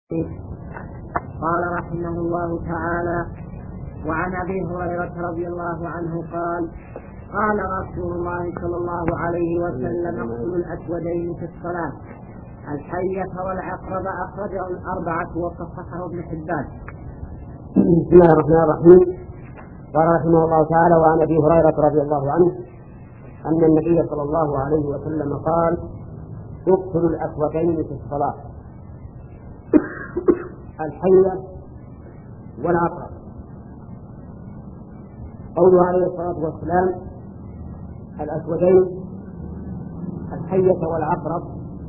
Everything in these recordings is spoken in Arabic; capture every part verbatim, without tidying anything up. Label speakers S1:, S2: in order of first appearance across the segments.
S1: قال رحمه الله تعالى: وعن أبي هريرة رضي الله عنه قال: قال رسول الله صلى الله عليه وسلم: اقتلوا الأسودين في الصلاة، الحية والعقرب. أخرجه الأربعة وصححه ابن حبان.
S2: بسم الله الرحمن الرحيم. قال رحمه الله تعالى: وعن أبي هريرة رضي الله عنه أن النبي صلى الله عليه وسلم قال: اقتلوا الأسودين في الصلاة، الحية والعقرب. قوله عليه الصلاة والسلام الأسودين الحية والعقرب،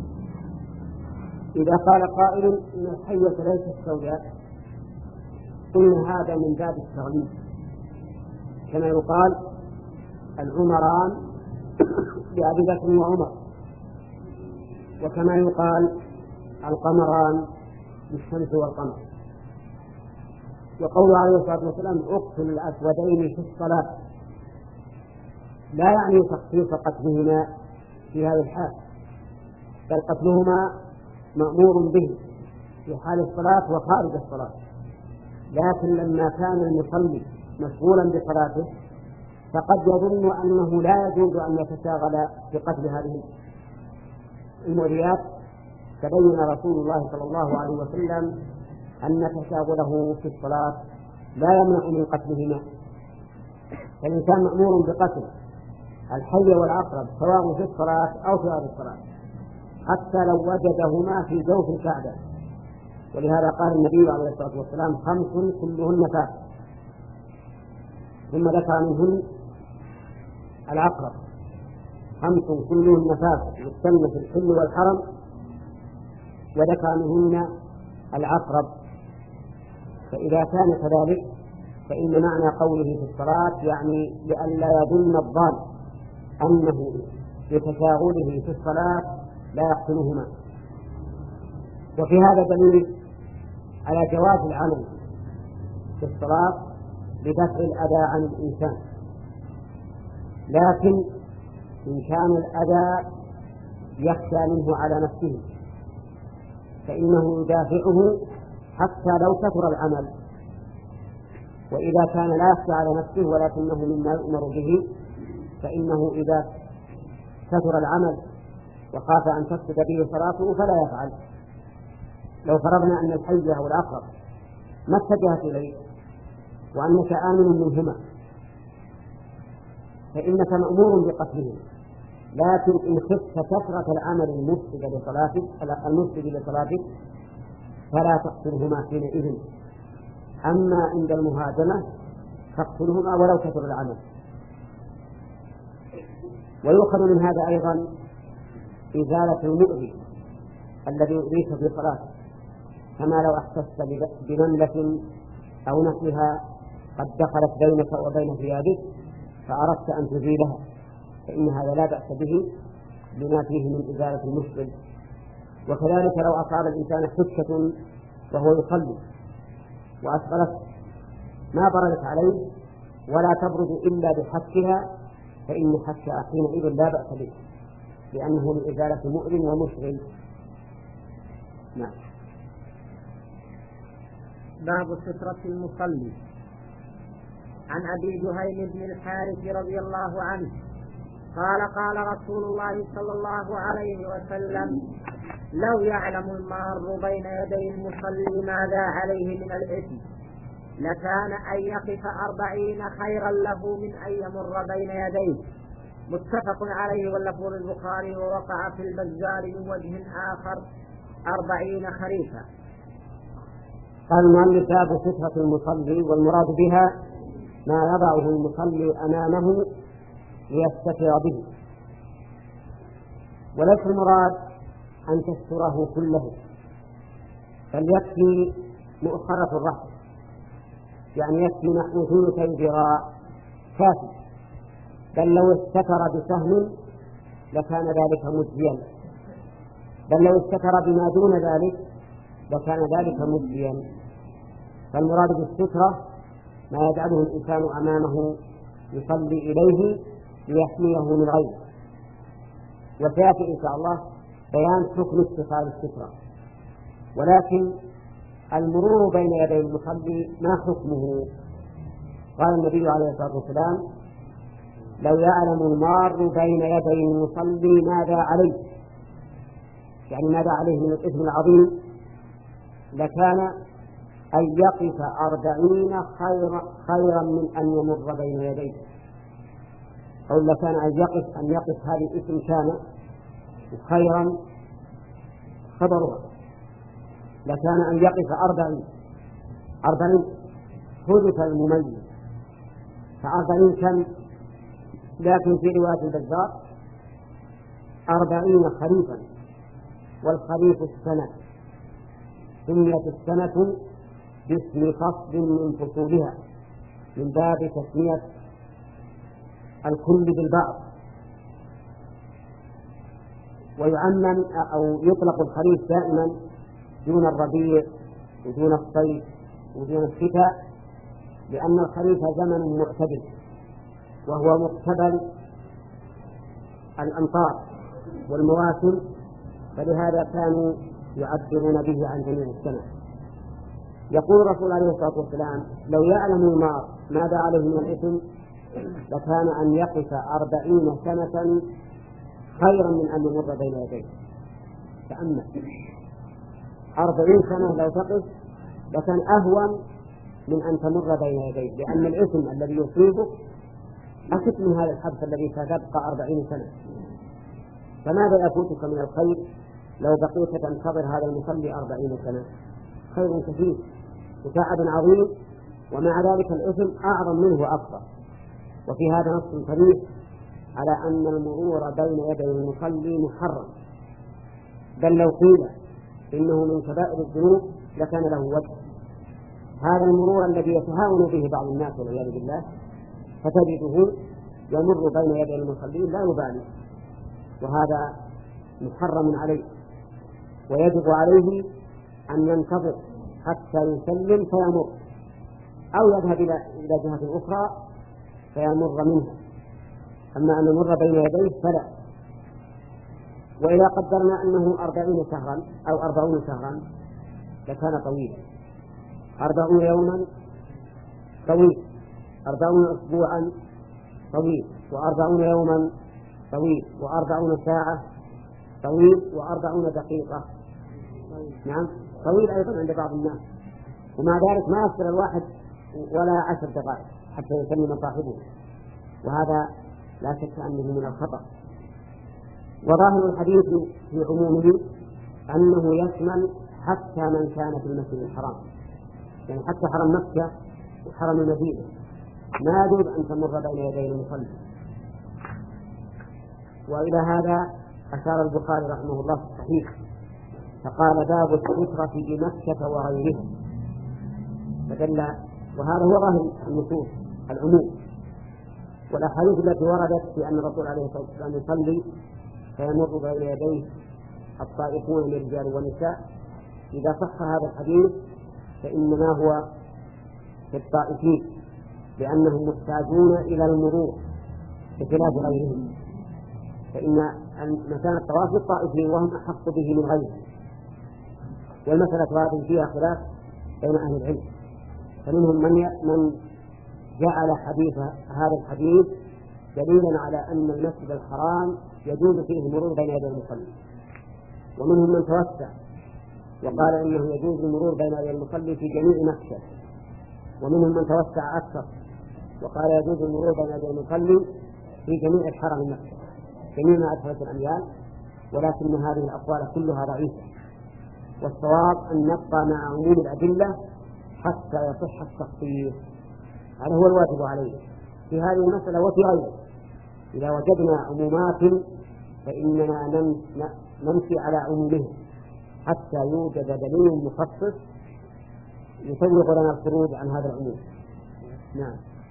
S2: إذا قال قائل إن الحية ليست سوداء إن هذا من باب التغليظ، كما يقال العمران لأبي بكر وعمر، وكما يقال القمران بالشمس والقمر. وقول عليه الصلاة والسلام اقتلوا الأسودين في الصلاة لا يعني تخصيص قتلهما في هذه الحال، بل قتلهما مأمور به في حال الصلاة وخارج الصلاة، لكن لما كان المصلي مشغولا بصلاته فقد يظن أنه لا يجوز أن يتشاغل بقتل هذه المؤذيات، فبين رسول الله صلى الله عليه وسلم أن تشاغله في الصلاة لا يمنع من قتلهما. فالإنسان مأمور بقتل الحي والعقرب سواء في الصلاة أو في غير الصلاة، حتى لو وجدهما في جوف الكعبة. ولهذا قال النبي عليه الصلاة والسلام: خمس كلهن فاسق، ثم ذكر منهن العقرب، خمس كلهن فاسق يستن في الحل والحرم، وذكر منهن العقرب. فإذا كان كذلك فإن معنى قوله في الصلاة يعني لئلا يظن الضال أنه بتشاغله في الصلاة لا يقتلهما. وفي هذا دليل على جواز العمل في الصلاة بدفع الأذى عن الإنسان، لكن إن كان الأذى يخشى منه على نفسه فإنه يدافعه حتى لو كثر العمل. وإذا كان لا يخشى على نفسه ولكنه مما يؤمر به فإنه إذا كثر العمل وخاف أن تفسد به صلاته فلا يفعل. لو فرضنا أن الحية والعقرب ما اتجهت إليه وأنك آمن منهما فإنك مأمور بقتلهم، لكن إن خفت كثرة العمل المفسد لصلاتك المفسد لصلاتك فلا تقتلهما حينئذ. أما عند المهاجمة تقتلهما ولو كثر العمل. ويؤخذ من هذا أيضا إزالة المؤذي الذي يؤذيك في صلاتك، كما لو احسست بنملة أو نحوها قد دخلت بينك وبين ثيابك فأردت أن تزيلها، فإن هذا لا بأس به لما فيه من إزالة المشكل. وكذلك لو أصاب الإنسان حكة وهو يصلي وأسفلت ما بردت عليه ولا تبرد إلا بحكها فإن حكها حينئذ لا بأس به، لأنه من إزالة مؤذن ومشغل. نعم.
S1: باب سترة المصلي. عن أبي جهيم بن الحارث رضي الله عنه قال: قال رسول الله صلى الله عليه وسلم: لو يعلم المار بين يدي المصلي ماذا عليه من الإثم لكان أن يقف أربعين خيرا له من أن يمر بين يديه. متفق عليه واللفظ البخاري. ووقع في البزار من وجه آخر أربعين خريفا.
S2: قال المؤلف: باب سترة المصلي، والمراد بها ما يضعه المصلي أمامه ليستتر به، وليس المراد أن تستره كله، بل يكفي مؤخرة الرأس، يعني يكفي نحو ثلثي ذراع كافي، بل لو استتر بسهم لكان ذلك مجزيا، بل لو استتر بما دون ذلك لكان ذلك مجزيا. فالمراد بالسترة ما يجعله الإنسان أمامه يصلي إليه ليحميه من غيره. وسيأتي إن شاء الله بيان حكم اتخاذ السترة، ولكن المرور بين يدي المصلي ما حكمه؟ قال النبي عليه الصلاة والسلام: لو يعلم المار بين يدي المصلي ماذا عليه، يعني ماذا عليه من الإثم العظيم، لكان أن يقف أربعين خيرا خيرا من أن يمر بين يديه، أو لكان أن يقف أن يقف هذا الإثم كان خيرا خبرها، لكان أن يقف أربعين أربعين حدث المميز، فأربعين كم؟ لكن في رواية البزار أربعين خريفا، والخريف السنة، سميت السنة باسم فصل من فصولها من باب تسمية الكل بالبعض، ويعمم أو يطلق الخريف دائما دون الربيع ودون الصيف ودون الشتاء، لأن الخريف زمن معتدل وهو مقتبل الأمطار والمواسم، فلهذا كانوا يعبرون به عن جميع السنة. يقول الرسول عليه الصلاة والسلام: لو يعلم المار ماذا عليه من الإثم لكان أن يقف أربعين سنة خيرا من أن يمر بين يديه. تأمل، أربعين سنة لو تقف لكان أهون من أن تمر بين يديه، لأن الإثم الذي يصيبك أكثر من هذا الحبس الذي ستبقى أربعين سنة. فماذا يفوتك من الخير لو بقيت تنتظر هذا المصلي أربعين سنة؟ خير كثير وتعب عظيم، ومع ذلك الإثم أعظم منه وأكبر. وفي هذا نص صريح على أن المرور بين يدي المصلي محرم، بل لو قيل إنه من كبائر الذنوب لكان له وجه. هذا المرور الذي يتهاون به بعض الناس والعياذ بالله، فتجده يمر بين يدي المصلين لا يبالي، وهذا محرم عليه، ويجب عليه أن ينتظر حتى يسلم فيمر، أو يذهب إلى جهة أخرى فيمر منها. أما أن يمر بين يديه فلا. وإذا قدرنا أنه أربعين شهرا أو أربعون شهرا لكان طويلا، أربعون يوما طويل، أربعون أسبوعا طويل، وأربعون يوما طويل، وأربعون ساعة طويل، وأربعون دقيقة نعم طويل أيضا عند بعض الناس. ومع ذلك ما يصل الواحد ولا عشر دقائق حتى يسلم صاحبه، وهذا لا شك أنه من الخطأ. وظاهر الحديث في عمومه أنه يشمل حتى من كان في المسجد الحرام، يعني حتى حرم مكة وحرم المدينة ما يجوز أن تمر بين يدي المصلي. وإلى هذا أشار البخاري رحمه الله في الصحيح فقال: باب السترة بمكة وغيرها، فدل، وهذا هو ظاهر النصوص العموم. والأحاديث التي وردت في أن الرسول عليه الصلاة والسلام يصلي فيمر بين يديه الطائفون من الرجال والنساء، إذا صح هذا الحديث فإنما هو في الطائفين، لأنهم محتاجون إلى المرور بخلاف غيرهم، فإن مكان الطواف للطائفين وهم أحق به من غيرهم. والمسألة هذه فيها خلاف بين أهل العلم، فمنهم من من جعل حديث هذا الحديث دليلا على أن المسجد الحرام يجوز فيه المرور بين يدي المصلي، ومنهم من توسع وقال إنه يجوز المرور بين يدي المصلي في جميع مكة، ومنهم من توسع أكثر وقال يجوز المرور بين يدي المصلي في جميع الحرم مكة، جميع ما أدخلت الأميال. ولكن هذه الأقوال كلها ضعيفة، والصواب أن نبقى مع عموم الأدلة حتى يصح التخصيص. هذا هو الواجب عليه في هذه المسألة وفي غيرها. إذا وجدنا عمومات فإننا نمشي على عمومها حتى يوجد دليل مخصص يسوغ لنا الخروج عن هذا العموم. نعم.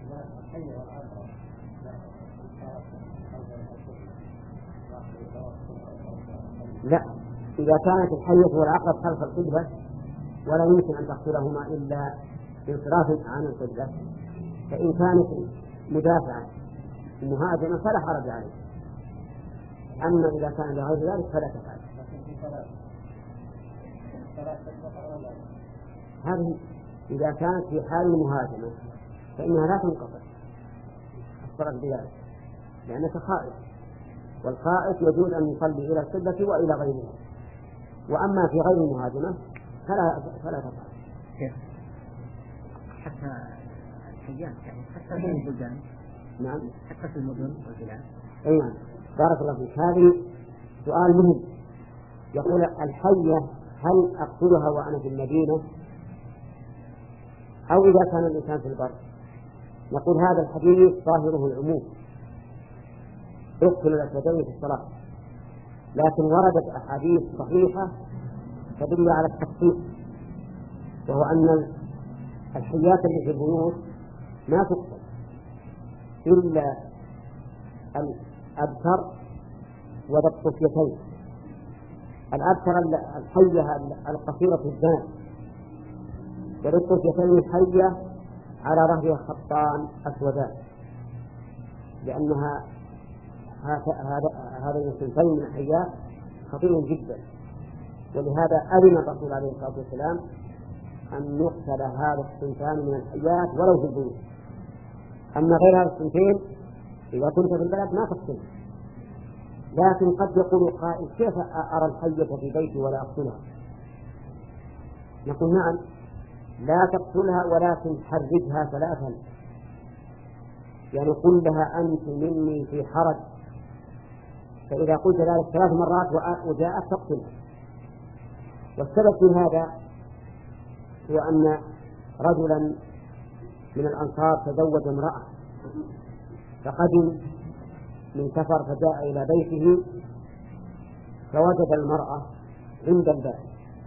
S2: لا، إذا كانت الحية والعقرب خلف القبلة ولا يمكن أن تقتلهما إلا بانصراف عن القبلة، فإن كانت مدافعة مهاجمة فلا حرج عليه. أما إذا كان لغير ذلك فلا تفعل. هذه إذا كانت في حال المهاجمة فإنها لا تنقطع الصلاة بذلك لأنك خائف، والخائف يجوز أن يصلي إلى القبلة وإلى غيرها، وأما في غير المهاجمة فلا فلا تفعل.
S1: حتى الحيات يعني حتى في البلدان.
S2: نعم
S1: حتى في المدن والبلاد.
S2: أي نعم. بارك الله فيك. هذه سؤال مهم. يقول الحية هل أقتلها وأنا في المدينة أو إذا كان الإنسان في البر؟ نقول هذا الحديث ظاهره العموم، اقتل الأسودين في الصلاة، لكن وردت أحاديث صحيحة تدل على التخصيص، وهو أن الحيات اللي في البيوت ما تقتل إلا الأبتر وذا الطفيتين. الأبتر الحية القصيرة الذان، وذا الطفيتين الحية على ظهرها خطان أسودان، لأنها هذين الصنفين من الحيات خطير جدا، ولهذا أذن الرسول عليه الصلاة والسلام أن يقتل هذا الصنفان من الحيات ولو في البيوت. أما غير هذا الصنفين إذا كنت في البلد ما تقتله. لكن قد يقول قائل كيف أرى الحية في بيتي ولا أقتلها؟ نقول نعم لا تقتلها، ولكن حرجها ثلاثا، يعني قل لها أنت مني في حرج، فإذا قلت ذلك ثلاث مرات وجاءت تقتلها. والسبب في هذا هو أن رجلا من الأنصار تزوج امرأة فقدم من سفر فجاء إلى بيته فوجد المرأة عند الباب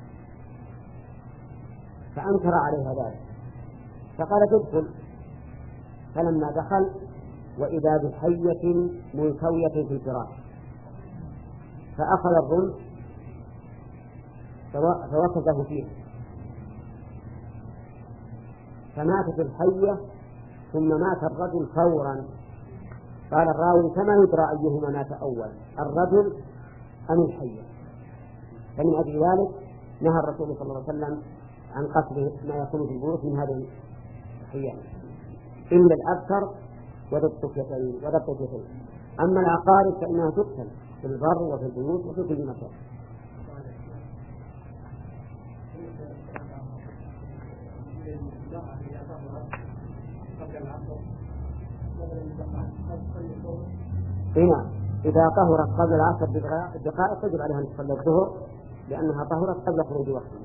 S2: فأنكر عليها ذلك، فقال تدخل. فلما دخل وإذا بحية منكوية في الفراش، فأخذ الرمح فوكزه فيه فماتت الحية ثم مات الرجل فورا. قال الراوي كما يدرى أيهما مات أول، الرجل أم الحية؟ فمن أجل ذلك نهى الرسول صلى الله عليه وسلم عن قتل ما يكون في البيوت من هذه الحيات إلا الأبتر وذا الطفيتين. أما العقارب فإنها تقتل في البر وفي البيوت وفي كل مكان. هنا إذا طهرت قبل العصر بدقائق تجب عليها أن تصلي الظهر لأنها طهرت قبل خروج وقتها.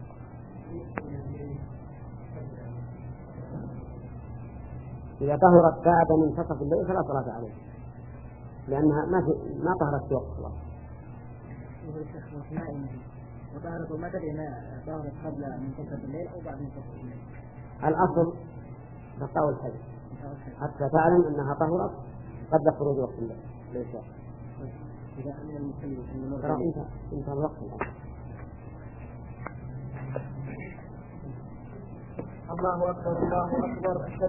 S2: إذا طهرت بعد منتصف الليل فلا صلاة عليها لأنها ما في ما طهرت في وقت الصلاة.
S1: وطهرت ما تدري ما طهرت قبل منتصف الليل أو بعد منتصف الليل.
S2: الأصل بقاء الحدث حتى تعلم أنها طهرت قبل خروج وقت الليل. ليس
S1: إذا أمن المسلم
S2: ترى أنت أنت الوقت الآن.
S1: الله أكبر الله أكبر. أشهد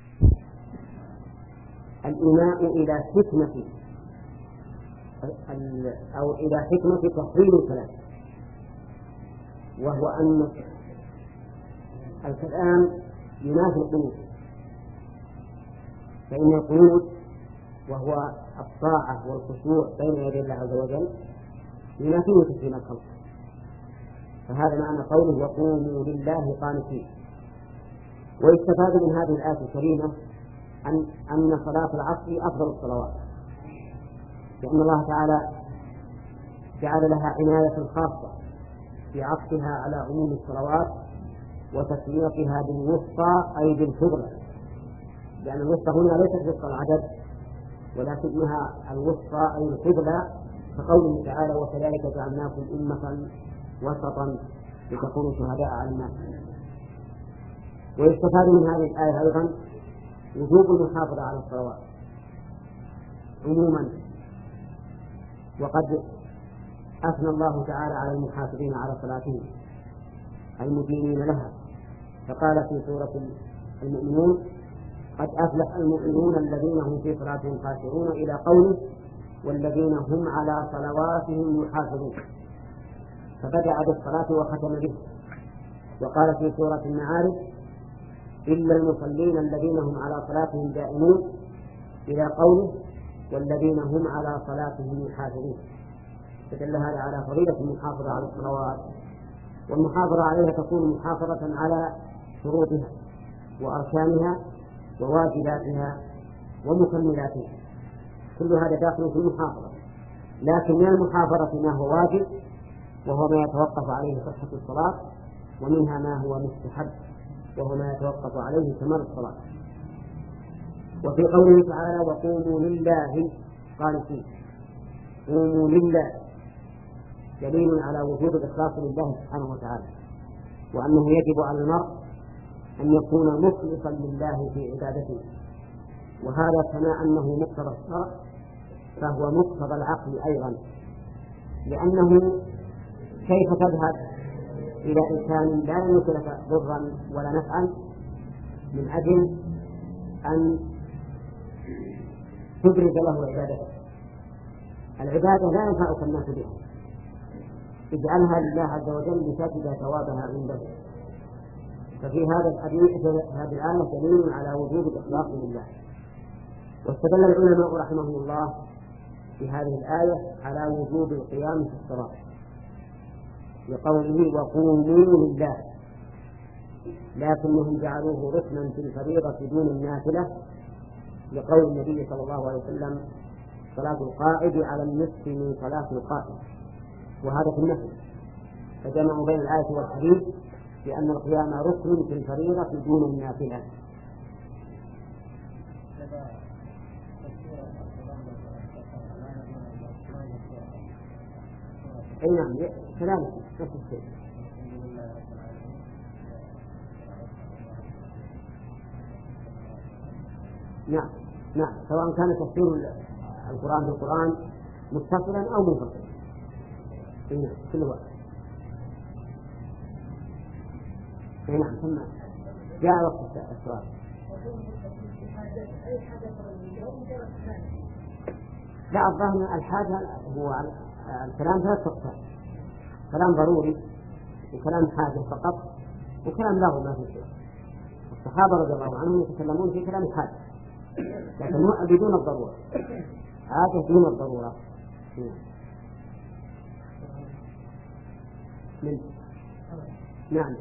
S2: الإيماء إلى حكمة أو إلى حكمة تحويل الكلام، وهو أن الكلام ينافي القنوت، فإن القنوت وهو الطاعة والخشوع بين يدي الله عز وجل ينافيه تسليم الخلق. فهذا معنى قوله وقوموا لله قانتين. ويستفاد من هذه الآية الكريمة أن أن صلاة العصر أفضل الصلوات، لأن الله تعالى جعل لها عناية خاصة في عطفها على عموم الصلوات وتسميتها بالوسطى أي بالفضلى، لأن الوسطى هنا ليست وسطى العدد ولكنها الوسطى أي الفضلى، كقوله تعالى وكذلك جعلناكم أمة وسطا لتكونوا شهداء على الناس. ويستفاد من هذه الآية أيضا وجوب المحافظة على الصلوات عموما، وقد أثنى الله تعالى على المحافظين على صلاتهم المدينين لها، فقال في سورة المؤمنون قد أفلح المؤمنون الذين هم في صلاتهم خاشعون إلى قوله والذين هم على صلواتهم يحافظون، فبدأ بالصلاة وختم به. وقال في سورة المعارج إلا المصلين الذين هم على صلاتهم دائمون إلى قوله والذين هم على صلاتهم يحافظون. فدل هذا على فضيلة المحافظة على الصلوات، والمحافظة عليها تكون محافظة على شروطها وأركانها وواجباتها ومكملاتها، كل هذا داخل في المحافظة. لكن من المحافظة ما هو واجب وهو ما يتوقف عليه صحة الصلاة، ومنها ما هو مستحب وهو ما يتوقف عليه كمال الصلاة. وفي قوله تعالى وقوموا لله قال فيه قوموا لله دليل على وجوب الإخلاص لله سبحانه وتعالى، وأنه يجب على المرء أن يكون مخلصا لله في عبادته، وهذا كما أنه مقتضى الشرع فهو مقتضى العقل أيضا، لأنه كيف تذهب إلى إنسان لا يملك لك ضرا ولا نفعا من أجل أن تبرز له عبادته؟ العبادة لا ينفعك الناس بها، اجعلها لله عز وجل لتجد ثوابها عنده. ففي هذا الحديث هذه الآية دليل على وجوب الإخلاص لله. واستدل العلماء رحمهم الله في هذه الآية على وجوب القيام في الصلاة لقوله وقوموا لله، لكنهم جعلوه ركنا في الفريضة دون النافلة لقول النبي صلى الله عليه وسلم صلاة القائد على النصف من صلاة القائم، وهذا في النفل، فجمعوا بين الآية والحديث لأن القيام ركن في الفريضة دون النافلة. أي نعم كذلك نفس الشيء. نعم نعم سواء كان تفسير القرآن بالقرآن متصلا أو منفصلا. نعم كل وقت. نعم ثم جاء وقت السؤال. لا الظاهر الحاجة هو الكلام ثلاث أقسام: كلام ضروري وكلام حاجة فقط وكلام لغو ما في شيء. الصحابة رضي الله عنهم يتكلمون في كلام حاجة لكن بدون الضرورة، حاجة دون الضرورة. من نعم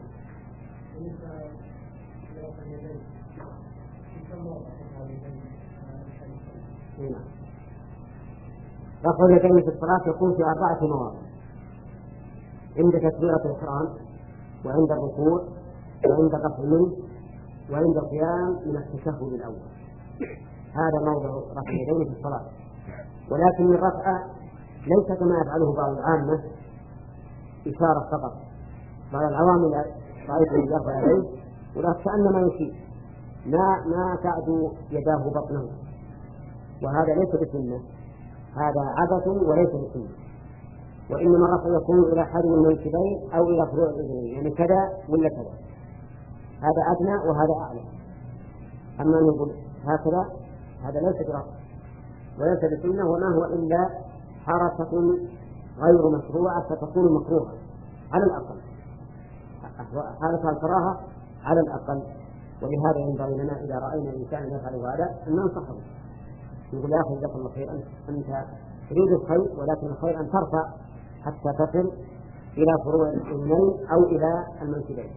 S2: نعم رفع اليدين في الصلاة يكون في أربعة مواضع: عند تكبيرة الإحرام، وعند الركوع، وعند الرفع منه، وعند القيام من التشهد الأول. هذا موضع رفع اليدين في الصلاة. ولكن الرفع ليس كما يفعله بعض العامة إشارة فقط. بعض العوام رأيته يرفع يديه ولا كأنما يشير، ما ما تعدو يداه بطنه، وهذا ليس بسنة، هذا عبث وليس بسنة. وإنما الرفع يكون إلى حد من المنكبين أو إلى فروع الأذنين، يعني كذا ولا كذا، هذا أدنى وهذا أعلى. أما نقول هكذا هذا ليس برفع وليس بسنة، وما هو إلا حركة غير مشروعة فتكون مكروهة على الأقل، حالة الكراهة على الأقل. ولهذا ينبغي لنا إذا رأينا إنسان يفعل هذا أن ننصحه، نقول يا أخي جزاك الله خير، أنت تريد الخير ولكن الخير أن ترفع حتى تصل إلى فروع الأذنين أو إلى المنكبين.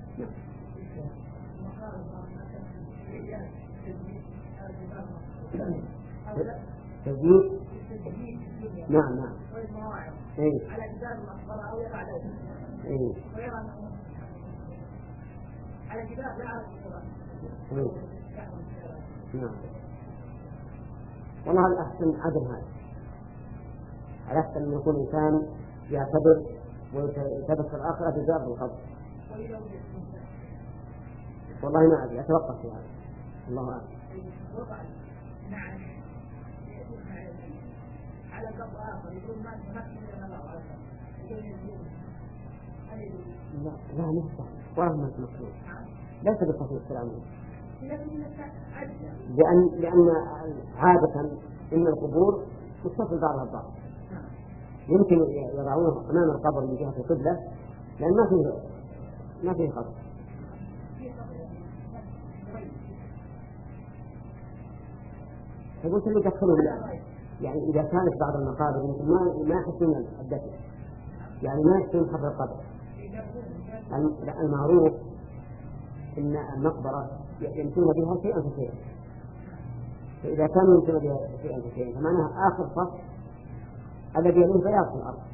S2: تجديد نعم نعم إيه. إيه. إيه. نعم والله الأحسن عدم هذا، الأحسن أن يكون إنسان يعتبر ويتبصر الآخرة بجار القبر. والله ما أدري، أتوقف في هذا، الله أعلم. لا لا نفتح وهم مكروه، ليس بالصحيح الكلام، لأن لأن عادة إن القبور متصل بعضها ببعض، يمكن يضعونه أمام القبر من جهة القبلة لأن ما فيه ما فيه خطر. فقلت اللي يدخلوا يعني إذا كانت بعض المقابر ما ما يحسون الدفن، يعني ما يحسون حفر القبر. المعروف إن المقبرة يمشون بها شيئا فشيئا، فإذا كانوا يمشون بها شيئا فشيئا فمعناها آخر فصل الذي يليه بياض في الأرض.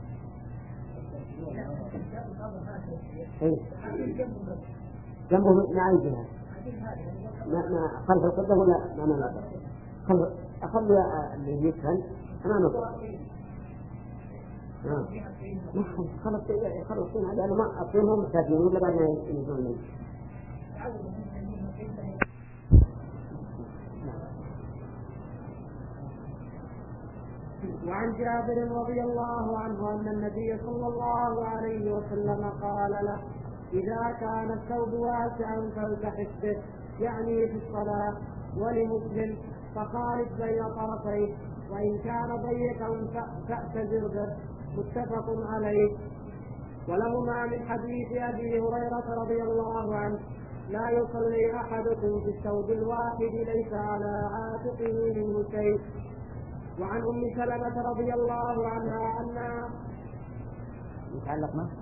S2: جنبه من أي جهة؟ ما خلف القبلة ولا ما ما نقدر؟ خلف أخلي اللي يدفن أمام القبلة. نعم. خلص خلص فينا لأنه ما أصلهم محتاجين ولا بعد ما ينزلون منه.
S1: وعن جابر رضي الله عنه أن النبي صلى الله عليه وسلم قال له: إذا كان الثوب واسعا فالتحف به، يعني في الصلاة. ولمسلم: فخالف بين طرفيه، وإن كان ضيقا فاعتذر به. متفق عليه. ولهما من حديث أبي هريرة رضي الله عنه: لا يصلي أحدكم في الثوب الواحد ليس على عاتقه منه شيء. وعن أم سلمة رضي الله عنها أنها
S2: يتعلق ما؟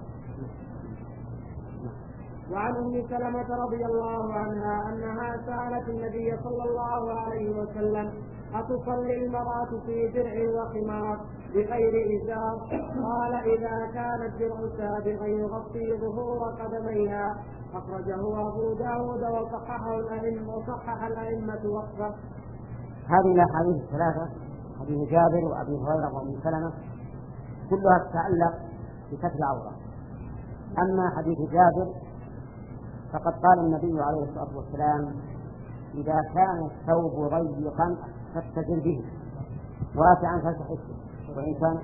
S1: وعن أم سلمة رضي الله عنها أنها سألت النبي صلى الله عليه وسلم: أتصلي المرأة في درع وخمار بغير إزار؟ قال: إذا كان الدرع سابغا يغطي ظهور قدميها. أخرجه أبو داود وصححه الأئمة وصحح الأئمة وصفه.
S2: هذه الأحاديث الثلاثة، حديث جابر وأبي هريرة وأم سلمة، كلها تتعلق بستر العورة. أما حديث جابر فقد قال النبي عليه الصلاة والسلام: إذا كان الثوب ضيقا فاتزر به، واسعا فالتحف به، وإن كان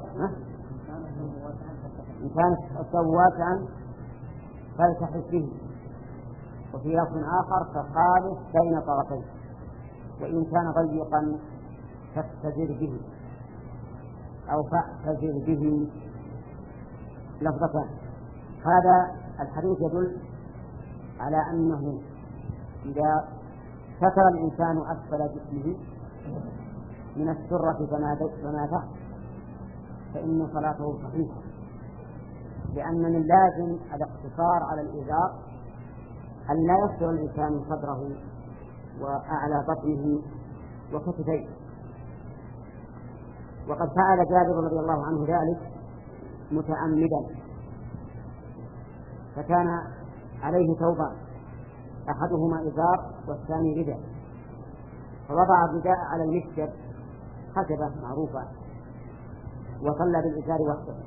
S2: إن كان الثوب واسعا فالتحف به. وفي لفظ آخر: فخالف بين طرفيه، وإن كان ضيقا فاتزر به أو فاعتذر به، لفظتان. هذا الحديث يدل على أنه إذا ستر الإنسان أسفل جسمه من السرة فما تحت فإن صلاته صحيحة، لأن من لازم الاقتصار على الإزار أن لا يستر الإنسان صدره وأعلى بطنه وكتفيه. وقد فعل جابر رضي الله عنه ذلك متعمدا، فكان عليه ثوبان، أحدهما إزار والثاني رداء، فوضع الرداء على المسجد خشبة معروفة وصلى بالإزار وحده،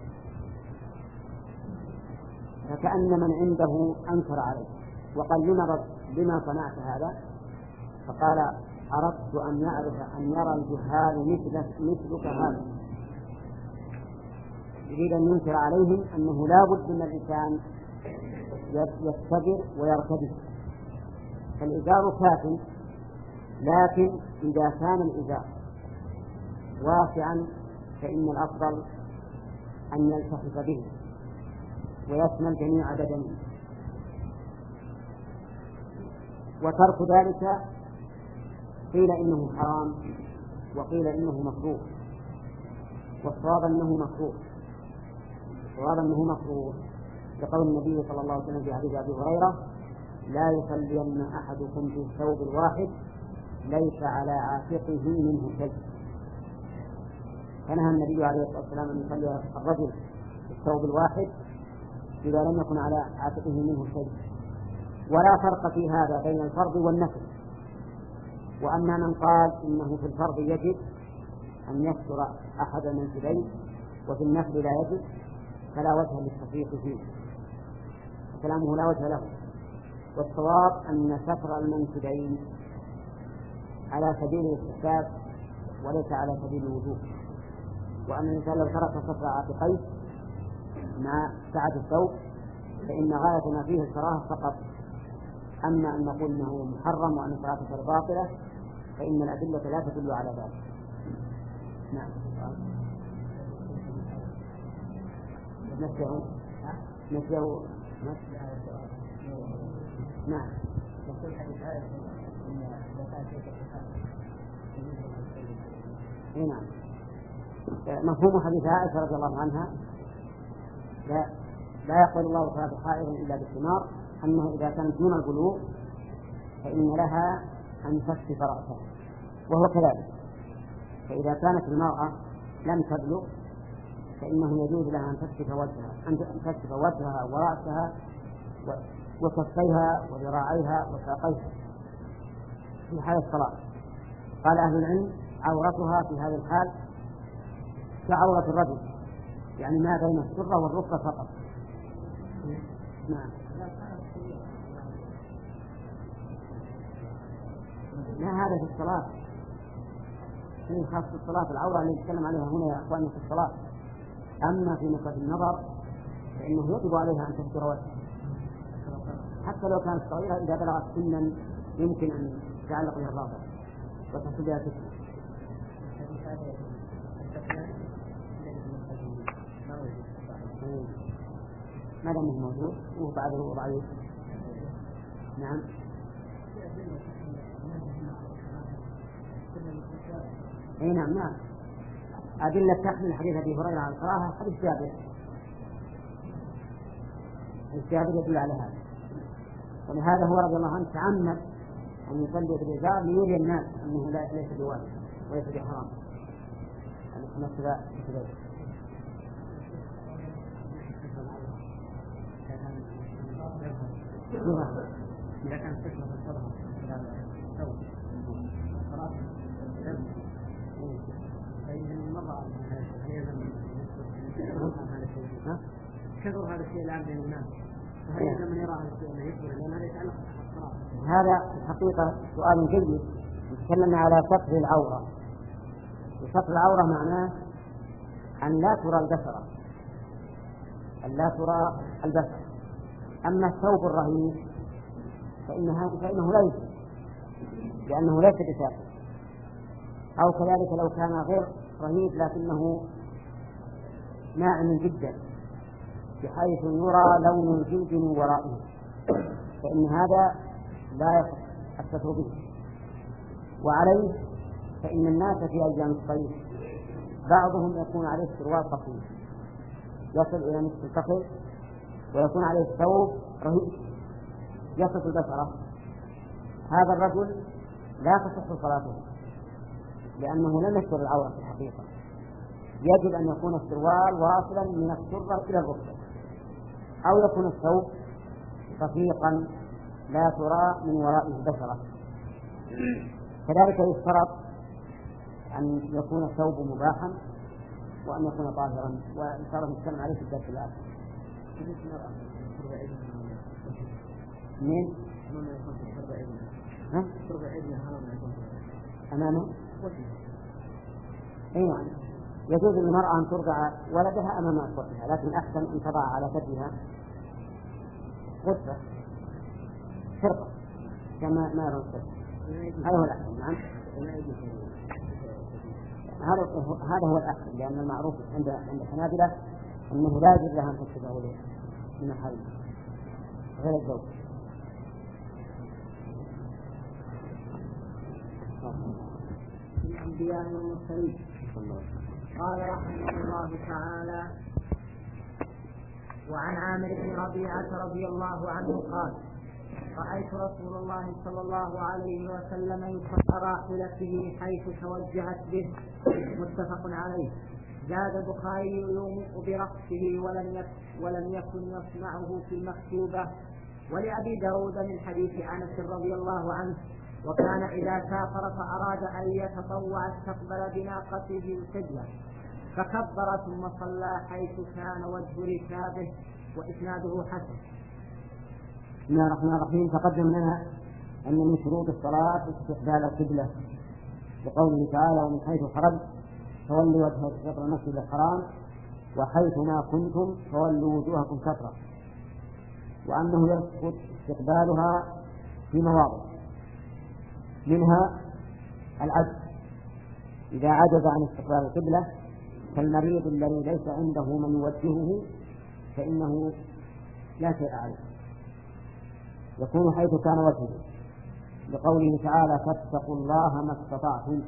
S2: فكأن من عنده أنكر عليه وقال: لما لما صنعت هذا؟ فقال: أردت أن يعرف أن يرى الجهال مثل مثلك هذا، يريد أن ينكر عليهم أنه لا بد من الإنسان يستبر ويرتدي. فالإزار كاف، لكن إذا كان الإزار واسعا فإن الأفضل أن يلتحف به ويشمل جميع بدنه، وترك ذلك قيل إنه حرام وقيل إنه مكروه، والصواب أنه مكروه الصواب أنه مكروه لقول النبي صلى الله عليه وسلم في حديث أبي هريرة: لا يصلين أحدكم في الثوب الواحد ليس على عاتقه منه شيء. فنهى النبي عليه الصلاة والسلام أن يصلي الرجل في الثوب الواحد إذا لم يكن على عاتقه منه شيء. ولا فرق في هذا بين الفرض والنفل. وأما من قال إنه في الفرض يجب أن يستر أحد المنكبين وفي النفل لا يجب فلا وجه للتفريق فيه، كلامه لا وجه له. والصواب أن ستر المنكبين على سبيل الاستحباب وليس على سبيل الوجوب، وأن الإنسان لو ترك ستر عاتقيه مع سعة الثوب فإن غاية ما فيه الكراهة فقط. أما أن نقول أنه محرم وأن صلاته باطلة فإن الأدلة لا تدل على ذلك. نعم. نسيه نسيه نعم. نعم. مفهوم حديث عائشة رضي الله عنها لا لا يقبل الله صلاة حائض إلا بالثمار، أنه إذا كانت دون البلوغ فإن لها أن تكشف رأسها، وهو كذلك. فإذا كانت المرأة لم تبلغ فإنه يجوز لها أن تكشف وجهها أن تكشف وجهها ورأسها وكفيها وذراعيها وساقيها في حال الصلاة. قال أهل العلم عورتها في هذه الحال كعورة الرجل، يعني ما بين السرة والركبة فقط. نعم. لا، هذا في الصلاة، في خاص الصلاة. العورة اللي يتكلم عليها هنا يا أخواني في الصلاة. أما في نقطة النظر فإنه يجب عليها أن تستر وجهها حتى لو كانت صغيرة، إذا بلغت سنا يمكن أن تعلق بها الرابع وتحسبها تسمى. ما دام هو موجود وهو بعده ضعيف. نعم. اي نعم نعم. أدلة تحمل حديث أبي هريرة على الكراهة حديث جابر، حديث جابر يدل على هذا، ولهذا هو رضي الله عنه تعمد أن يصلي بالإزار ليري الناس أنه لا ليس بواجب وليس بحرام. إذا كان تشمل الصدقة كثر هذا الشيء الآن بين الناس، فهل يلزم من يرى هذا الشيء أنه يكبر؟ لأن هذا يتعلق بالصلاة. هذا الحقيقة سؤال جيد. تكلمنا على ستر العورة، وستر العورة معناه أن لا ترى البشرة، أن لا ترى البشرة. أما الثوب الرهيب فإنها فإنه لا يجوز لأنه ليس بساتر، أو كذلك لو كان غير رهيب لكنه ناعم جدا بحيث يرى لون الجلد من ورائه، فإن هذا لا يصح الستر به. وعليه فإن الناس في أيام الصيف بعضهم يكون عليه سروال قصير يصل إلى نصف الفخذ، ويكون عليه ثوب رهيب يصف البشرة. هذا الرجل لا تصح صلاته لأنه لم يستر العورة في الحقيقة. يجب أن يكون السروال واصلا من السرة إلى الركبة، أو يكون الثوب رفيقا لا ترى من ورائه البشرة. كذلك يشترط أن يكون الثوب مباحا وأن يكون طاهرا، وإن شاء الله نتكلم عليه في الدرس الآخر. مين؟ ها؟ أمامه؟ أيوة. يجوز للمرأة أن ترضع ولدها أمام أسرتها، لكن أحسن أن تضع على كتفها غصة فرقة كما ما يرون الصدق. هذا هو الأحسن. نعم. هذا هذا هو الأحسن، لأن المعروف عند عند الحنابلة أنه لا يجوز لها أن تكتب أوليه من الحريم غير الزوج.
S1: الأنبياء والمرسلين. قال رحمه الله تعالى: وعن عامر بن ربيعة رضي الله عنه قال: رأيت رسول الله صلى الله عليه وسلم يصلي راحلته حيث توجهت به. متفق عليه. زاد البخاري: يومئ برأسه ولم ولم يكن يصنعه في المكتوبة. ولأبي داود من حديث أنس رضي الله عنه: وكان إذا سافر فأراد أن يتطوع استقبل بناقته القبلة فكبر ثم صلى حيث كان وجه ركابه. وإسناده حسن.
S2: بسم الله الرحمن الرحيم. تقدم لنا أن من شروط الصلاة استقبال القبلة لقوله تعالى: ومن حيث خرجت فولوا وجهك شطر المسجد الحرام وحيث ما كنتم فولوا وجوهكم شطره، وأنه يسقط استقبالها في مواضع، منها العجز، إذا عجز عن استقبال القبلة كالمريض الذي ليس عنده من يوجهه فإنه لا شيء عليه، يكون حيث كان وجهه، لقوله تعالى فاتقوا الله ما استطعتم.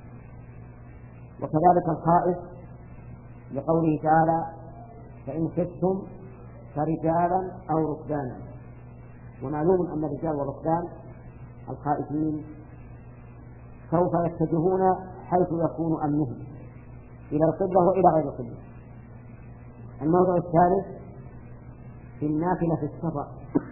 S2: وكذلك الخائف لقوله تعالى فإن خفتم فرجالا أو ركبانا. ومعلوم أن الرجال والركبان الخائفين سوف يتجهون حيث يكون أمنهم إلى القبلة وإلى غير القبلة. الموضوع الثالث في النافلة في السفر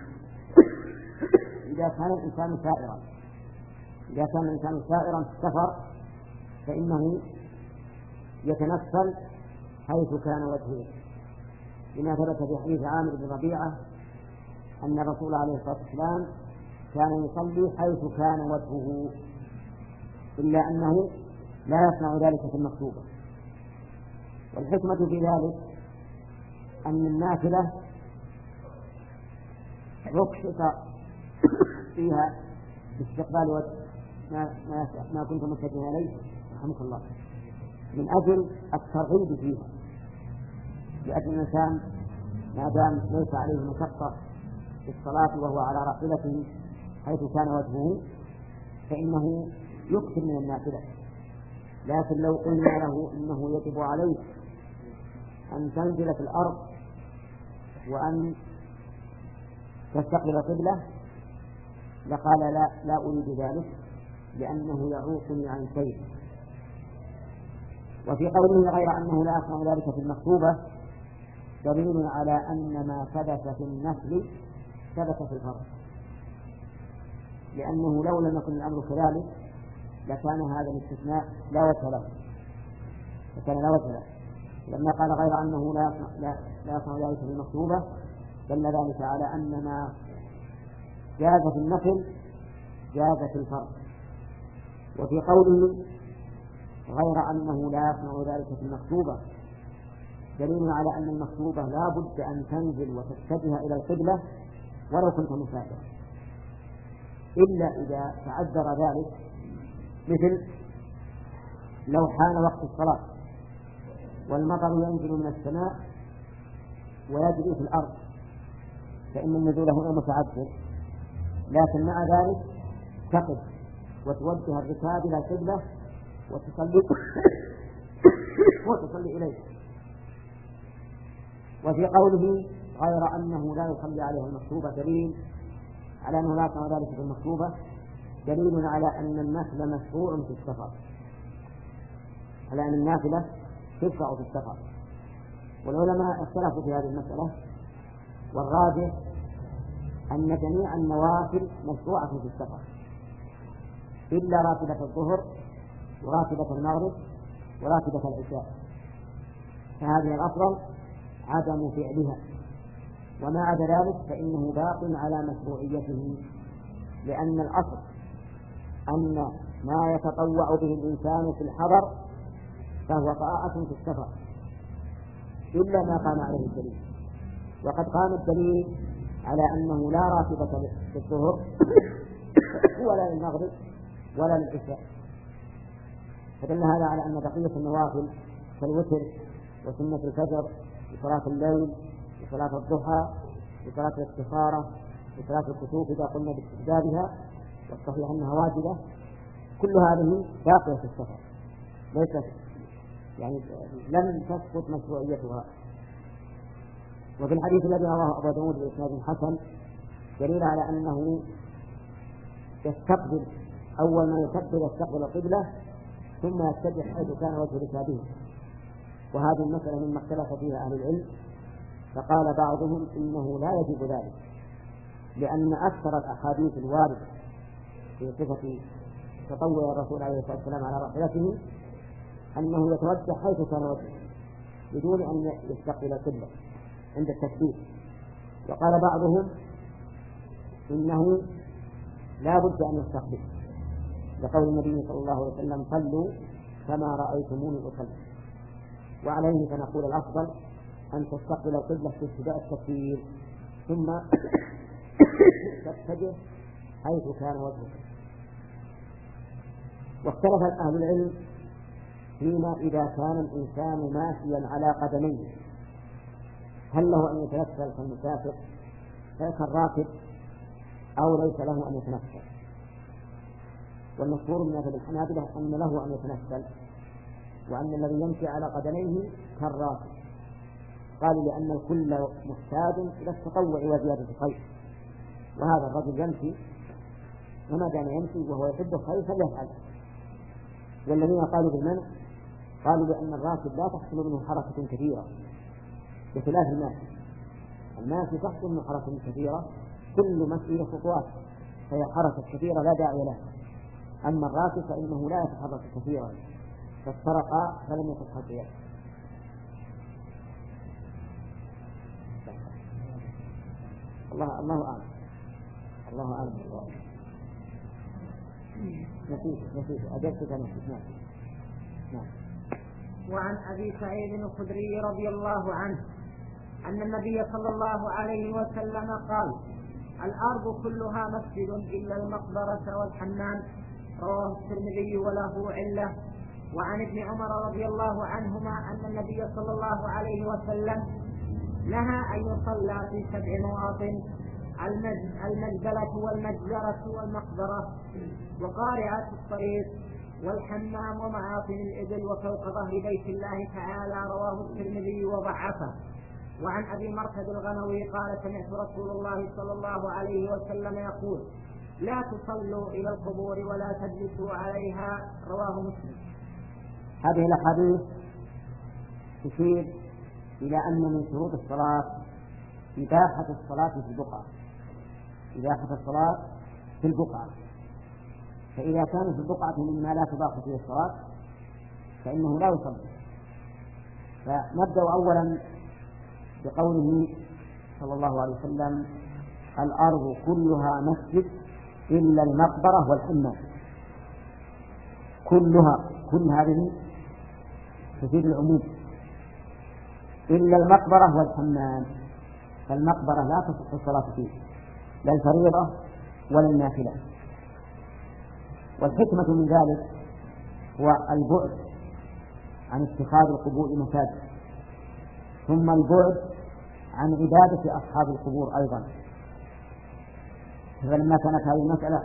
S2: إذا كان الإنسان سائرا إذا كان الإنسان سائرا في السفر فإنه يتنفل حيث كان وجهه، لما ثبت في حديث عامر بن ربيعة أن الرسول عليه الصلاة والسلام كان يصلي حيث كان وجهه، إلا أنه لا يصنع ذلك في المكتوبة. والحكمة في ذلك أن النافلة رخص فيها باستقبال وجه ما, ما, ما كنت متجها إليه رحمك الله، من أجل الترغيب فيها، لأجل الإنسان ما دام ليس عليه مشقة في الصلاة وهو على راحلته حيث كان وجهه فإنه يكثر من النافلة. لكن لو قلنا له إنه يجب عليك أن تنزل في الأرض وأن تستقبل القبلة لقال لا لا أريد ذلك لأنه يعوقني عن شيء. وفي قوله غير أنه لا يصنع ذلك في المكتوبة دليل على أن ما ثبت في النفل ثبت في الفرض، لأنه لو لم يكن الأمر كذلك لكان هذا الاستثناء لا وجه له لكان لا وجه له لما قال غير أنه لا لا لا يصنع ذلك في المكتوبة دل ذلك على أن ما جاز في النفل جاز في الفرض. وفي قوله غير أنه لا يصنع ذلك في المكتوبة دليل على أن المكتوبة لا بد أن تنزل وتتجه إلى القبلة ولو كنت مسافرا، إلا إذا تعذر ذلك، مثل لو حان وقت الصلاة والمطر ينزل من السماء ويجري في الأرض فإن النزول هنا متعذر، لكن مع ذلك تقف وتوجه الركاب إلى القبلة وتصلي وتصلي إليه. وفي قوله غير أنه لا يصلي عليه المكتوبة دليل على أنه لا يصنع ذلك في المكتوبة، دليل على أن النافلة مشروع في السفر، على أن النافلة تشرع في السفر. والعلماء اختلفوا في هذه المسألة، والراجح أن جميع النوافل مشروعة في السفر إلا راتبة الظهر وراتبة المغرب وراتبة العشاء، فهذه الأفضل عدم فعلها، وما عدا ذلك فإنه باق على مشروعيته، لأن الأصل أن ما يتطوع به الإنسان في الحضر فهو طاعة في السفر إلا ما قام عليه الدليل. وقد قام الدليل على أنه لا راتبة للظهر ولا للمغرب ولا للعشاء، فدل هذا على أن بقية النوافل كالوتر وسنة الفجر وصلاة الليل وصلاة الضحى وصلاة الاستخارة وصلاة الكسوف إذا قلنا باستحبابها والصحيح أنها واجبة، كل هذه باقية في السفر، ليست يعني لم تسقط مشروعيتها. وفي الحديث الذي رواه أبو داود بإسناد حسن دليل على أنه يستقبل أول ما يكبر يستقبل القبلة ثم يتجه حيث كان وجه ركابه، وهذه المسألة مما اختلف فيها أهل العلم، فقال بعضهم إنه لا يجب ذلك، لأن أكثر الأحاديث الواردة في صفة تطوع الرسول عليه الصلاة والسلام على راحلته أنه يتوجه حيث كان وجهه بدون أن يستقبل القبلة عند التكبير. وقال بعضهم إنه لا بد أن يستقبل، لقول النبي صلى الله عليه وسلم صلوا كما رأيتموني أصلي. وعليه فنقول الأفضل أن تستقبل القبلة في ابتداء التكبير ثم تتجه حيث كان وجهك. واختلف أهل العلم فيما إذا كان الإنسان ماشيا على قدميه هل له أن يتنفل كالمسافر كالراكب أو ليس له أن يتنفل. والمشهور من مذهب الحنابلة أن له أن يتنفل، وأن الذي يمشي على قدميه كالراكب. قالوا لأن الكل محتاج إلى التطوع وزيادة الخير، وهذا الرجل يمشي وما دام يمشي وهو يحب الخير فليفعل. والذين قالوا بالمنع قالوا بأن الراكب لا تحصل منه حركة كثيرة بخلاف الماشي. الماشي تحصل منه حركة كثيرة، كل مشي خطوات فهي حركة كثيرة لا داعي لها. أما الراكب فإنه لا يتحرك كثيرا، فافترقا فلم يتصل بيده. الله الله أعلم الله أعلم. نسيت نسيت أجبتك نسيت نعم.
S1: وعن أبي سعيد الخدري رضي الله عنه أن النبي صلى الله عليه وسلم قال: الأرض كلها مسجد إلا المقبرة والحمام. رواه الترمذي وله علة. وعن ابن عمر رضي الله عنهما أن النبي صلى الله عليه وسلم نهى أن يصلى في سبع مواطن: المزبلة والمجزرة والمقبرة وقارعة الطريق والحمام ومعاطن الإبل وفوق ظهر بيت الله تعالى. رواه الترمذي وضعفه. وعن أبي مرثد الغنوي قال: سمعت رسول الله صلى الله عليه وسلم يقول: لا تصلوا إلى القبور ولا تجلسوا عليها. رواه مسلم.
S2: هذه الأحاديث تشير إلى أن من شروط الصلاة إباحة الصلاة في البقعة، إباحة الصلاة في البقعة. فإذا كان في البقعة مما لا تباح فيه الصلاة فإنه لا يصلي. فنبدأ أولا بقوله صلى الله عليه وسلم: الأرض كلها مسجد إلا المقبرة والحمام. كلها، كل هذه تفيد العموم، إلا المقبرة والحمام. فالمقبرة لا تصح الصلاة فيه، لا الفريضة ولا النافلة. والحكمة من ذلك هو البعد عن اتخاذ القبور مساجد، ثم البعد عن عبادة أصحاب القبور أيضا. فلما كانت هذه المسألة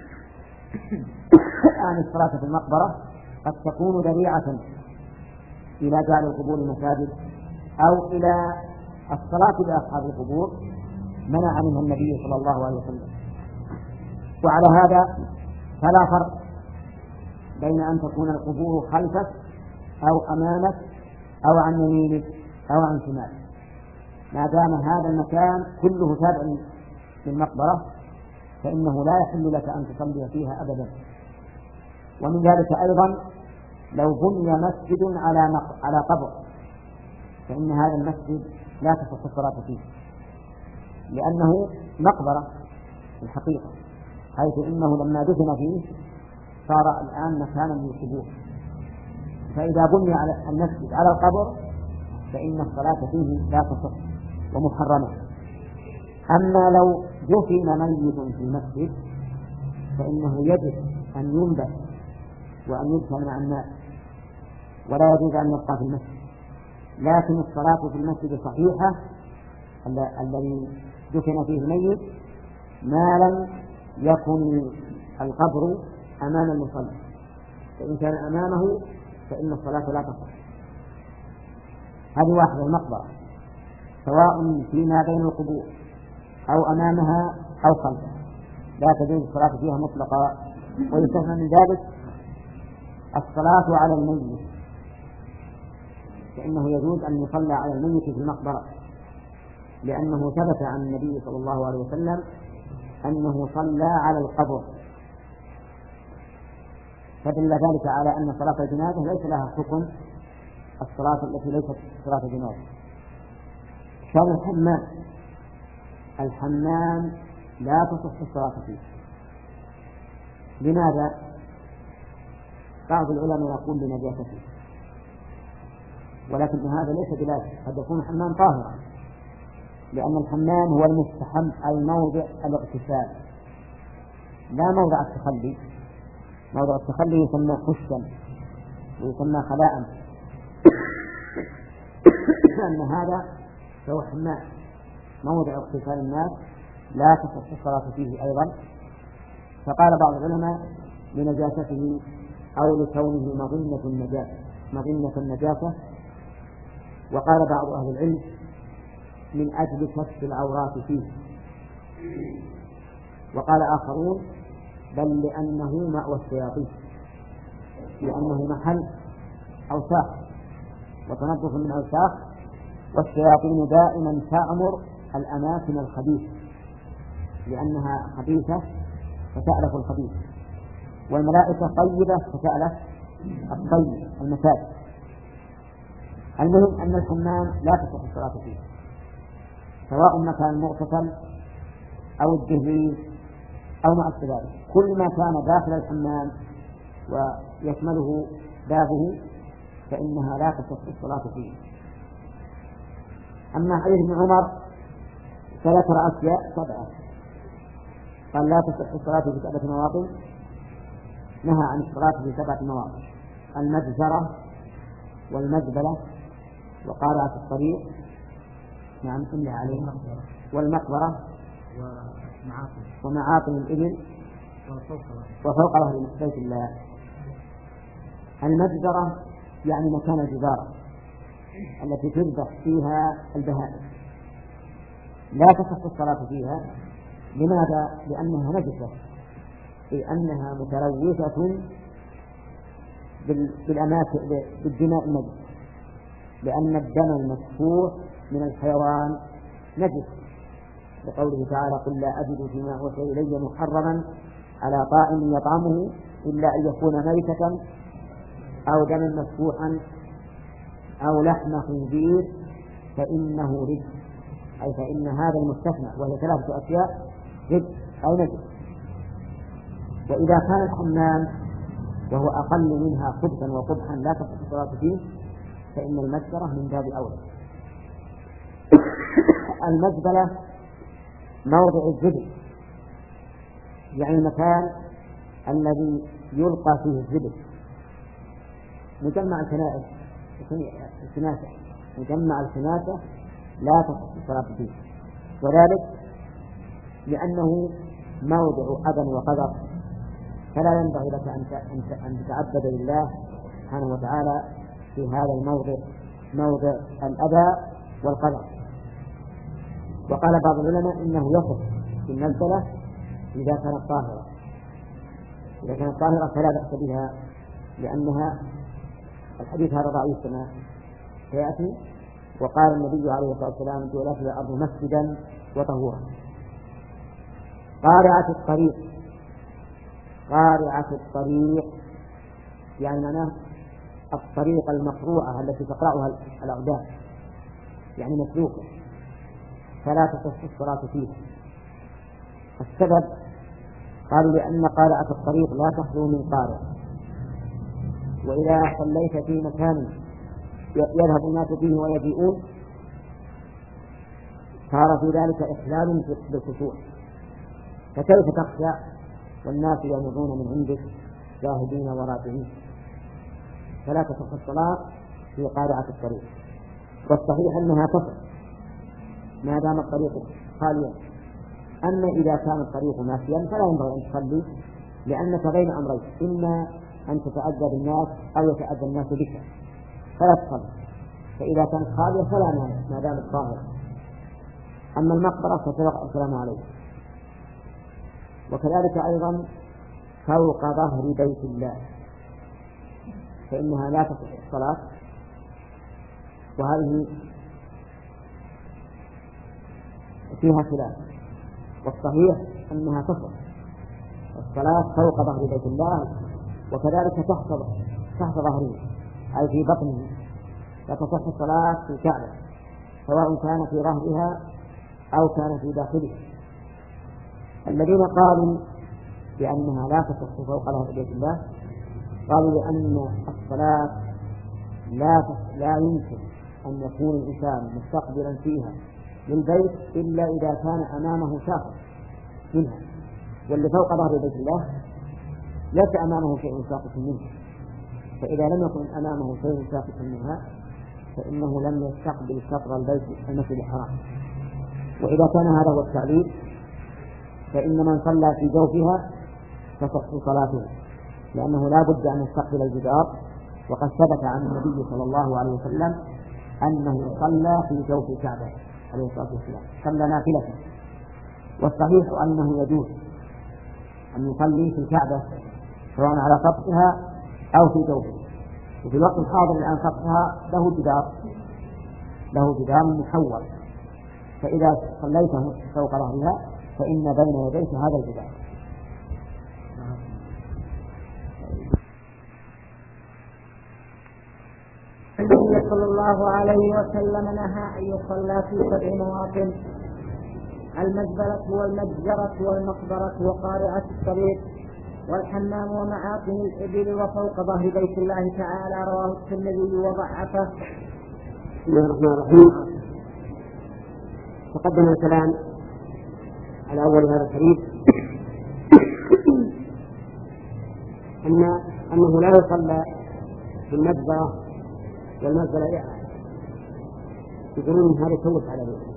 S2: عن الصلاة في المقبرة قد تكون ذريعة إلى جعل القبور مساجد أو إلى الصلاة بأصحاب القبور، منع منها النبي صلى الله عليه وسلم. وعلى هذا فلا فرق بين أن تكون القبور خلفك أو أمامك أو عن يمينك أو عن شمالك، ما دام هذا المكان كله تابع للمقبرة فإنه لا يحل لك أن تصلي فيها أبدا. ومن ذلك أيضا لو بني مسجد على على قبر فإن هذا المسجد لا تصح الصلاة فيه، لأنه مقبرة في الحقيقة، حيث إنه لما دفن فيه صار الآن مكانا للقبور. فإذا بني على المسجد على القبر فإن الصلاة فيه لا تصح ومحرمة. أما لو دفن ميت في المسجد فإنه يجب أن ينبت وأن يدفن مع الناس، ولا يجوز أن يبقى في المسجد. لكن الصلاة في المسجد صحيحة الذي دفن فيه الميت ما لم يكن القبر أمام المصلي، فإن كان أمامه فإن الصلاة لا تصح. هذه واحدة، المقبرة سواء فيما بين القبور أو أمامها أو خلفها لا تجوز الصلاة فيها مطلقا. ويستثنى من ذلك الصلاة على الميت، فإنه يجوز أن يصلى على الميت في المقبرة، لأنه ثبت عن النبي صلى الله عليه وسلم أنه صلى على القبر، فدل ذلك على أن صلاة الجنازة ليس لها حكم الصلاة التي ليست صلاة الجنازة. كان الحمام الحمام لا تصح الصلاة فيه. لماذا؟ بعض العلماء يقول لنجاسته، ولكن هذا ليس بلازم، قد يكون الحمام طاهرا، لأن الحمام هو المستحم أي موضع الاغتسال لا موضع التخلي. موضع التخلي يسمى خشا ويسمى خلاء، لأن هذا هو حمام موضع اغتسال الناس لا تصح الصلاة فيه أيضا. فقال بعض العلماء لنجاسته أو لكونه مظنة النجاسة مظنة النجاسة وقال بعض أهل العلم من أجل كشف العورات فيه، وقال آخرون بل لأنه مأوى الشياطين، لأنه محل أوساخ وتنظف من أوساخ، والشياطين دائما تأمر الأماكن الخبيثة لأنها خبيثة فتألف الخبيث، والملائكة طيبة فتألف الطيب المساجد. المهم أن الحمام لا تصح الصلاة فيه سواء مكان مغتسل أو الدهليز أو ما أشبه ذلك، كل ما كان داخل الحمام ويشمله بابه فإنها لا تصح الصلاة فيه. أما حديث ابن عمر فذكر أشياء سبعة، قال لا تصح الصلاة في سبعة مواطن، نهى عن الصلاة في سبعة مواطن: المجزرة والمزبلة وقارعة الطريق، نعم إلا عليها، والمقبرة ومعاطن الإبل وفوق ظهر بيت الله. المجزرة يعني مكان الجزارة التي تذبح فيها البهائم، لا تصح الصلاة فيها. لماذا؟ لأنها نجسة، لأنها متلوثة بالأماكن بالدماء النجس، لأن الدم المسفوح من الحيوان نجس، لقوله تعالى: قل لا أجد فيما أوحي إلي محرما على طاعم يطعمه إلا أن يكون ميتة أو دما مسفوحا أو لحم خنزير فإنه رجس، أي فإن هذا المستثنى وهي ثلاثة أشياء رجس أو نجس. وإذا كان الحمام وهو أقل منها خبثا وقبحا لا تصح الصلاة فيه فإن المجزرة من باب أولى. المزبلة موضع الزبل، يعني المكان الذي يلقى فيه الزبل، مجمع الكنائس الكناسة مجمع الكناسة لا تصح الصلاة فيه، وذلك لأنه موضع أذى وقدر، فلا ينبغي لك أن تتعبد لله سبحانه وتعالى في هذا الموضع، موضع الأذى والقدر. وقال بعض العلماء إنه يصح في المزبلة إذا كانت طاهرة، إذا كانت طاهرة فلا بأس بها، لأنها الحديث هذا ضعيف كما سيأتي. وقال النبي عليه الصلاة والسلام: جعلت الأرض مسجدا وطهورا. قارعة الطريق، قارعة الطريق يعني معناه الطريق المقروعة التي تقرأها الأقدام، يعني مسلوكة، فلا تصح الصلاة فيها. السبب قالوا لأن قارعة الطريق لا تخلو من قارع، وإذا صليت في مكان يذهب الناس فيه ويجيئون صار في ذلك إخلال بالخشوع، فكيف تخشى والناس يمرون من عندك جاهدين وراجعين؟ فلا تصح الصلاة في قارعة الطريق. والصحيح أنها تصح ما دام الطريق خاليا. أما إذا كان الطريق ماشيا فلا ينبغي أن تصلي، لأنك بين أمرين: إما أن تتأذى بالناس أو يتأذى الناس بك فلا تصلي. فإذا كانت خالية فلا مانع ما دامت طاهرة. أما المقبرة فتلقى السلام عليه. وكذلك أيضا فوق ظهر بيت الله فإنها لا تصح الصلاة، وهذه فيها خلاف، والصحيح أنها تصح الصلاة فوق ظهر بيت الله، وكذلك تحت تحت ظهره أي في بطنه، لا تصح الصلاة في الكعبة سواء كان في ظهرها أو كان في داخله. الذين قالوا بأنها لا تصح فوق ظهر بيت الله قالوا لأن الصلاة لا لا يمكن أن يكون الإنسان مستقبلا فيها للبيت إلا إذا كان أمامه ساقط منها، واللي فوق ظهر بيت الله ليس أمامه شيء ساقط منه، فإذا لم يكن أمامه شيء ساقط منها فإنه لم يستقبل شطر البيت المسجد الحرام. وإذا كان هذا هو التعليل فإن من صلى في جوفها تصح صلاته، لأنه لا بد أن يستقبل الجدار، وقد ثبت عن النبي صلى الله عليه وسلم أنه صلى في جوف الكعبة عليه الصلاة والسلام، صلى نافلة. والصحيح أنه يجوز أن يصلي في الكعبة سواء على سطحها أو في جوفها. وفي الوقت الحاضر الآن سطحها له جدار له جدار محور، فإذا صليته فوق ظهرها فإن بين يديك هذا الجدار.
S1: النبي صلى الله عليه وسلم نهى أن يصلى في سبع مواطن: المزبلة والمجزرة والمقبرة وقارعة الطريق والحمام ومعاطن الإبل وفوق ظهر بيت الله تعالى. رواه الترمذي وضعفه.
S2: بسم الله الرحمن الرحيم. تقدم الكلام على أول هذا الحديث أن أنه لا يصلى في المجزرة والمزبلة. يقولون هذا يسوس على ذلك.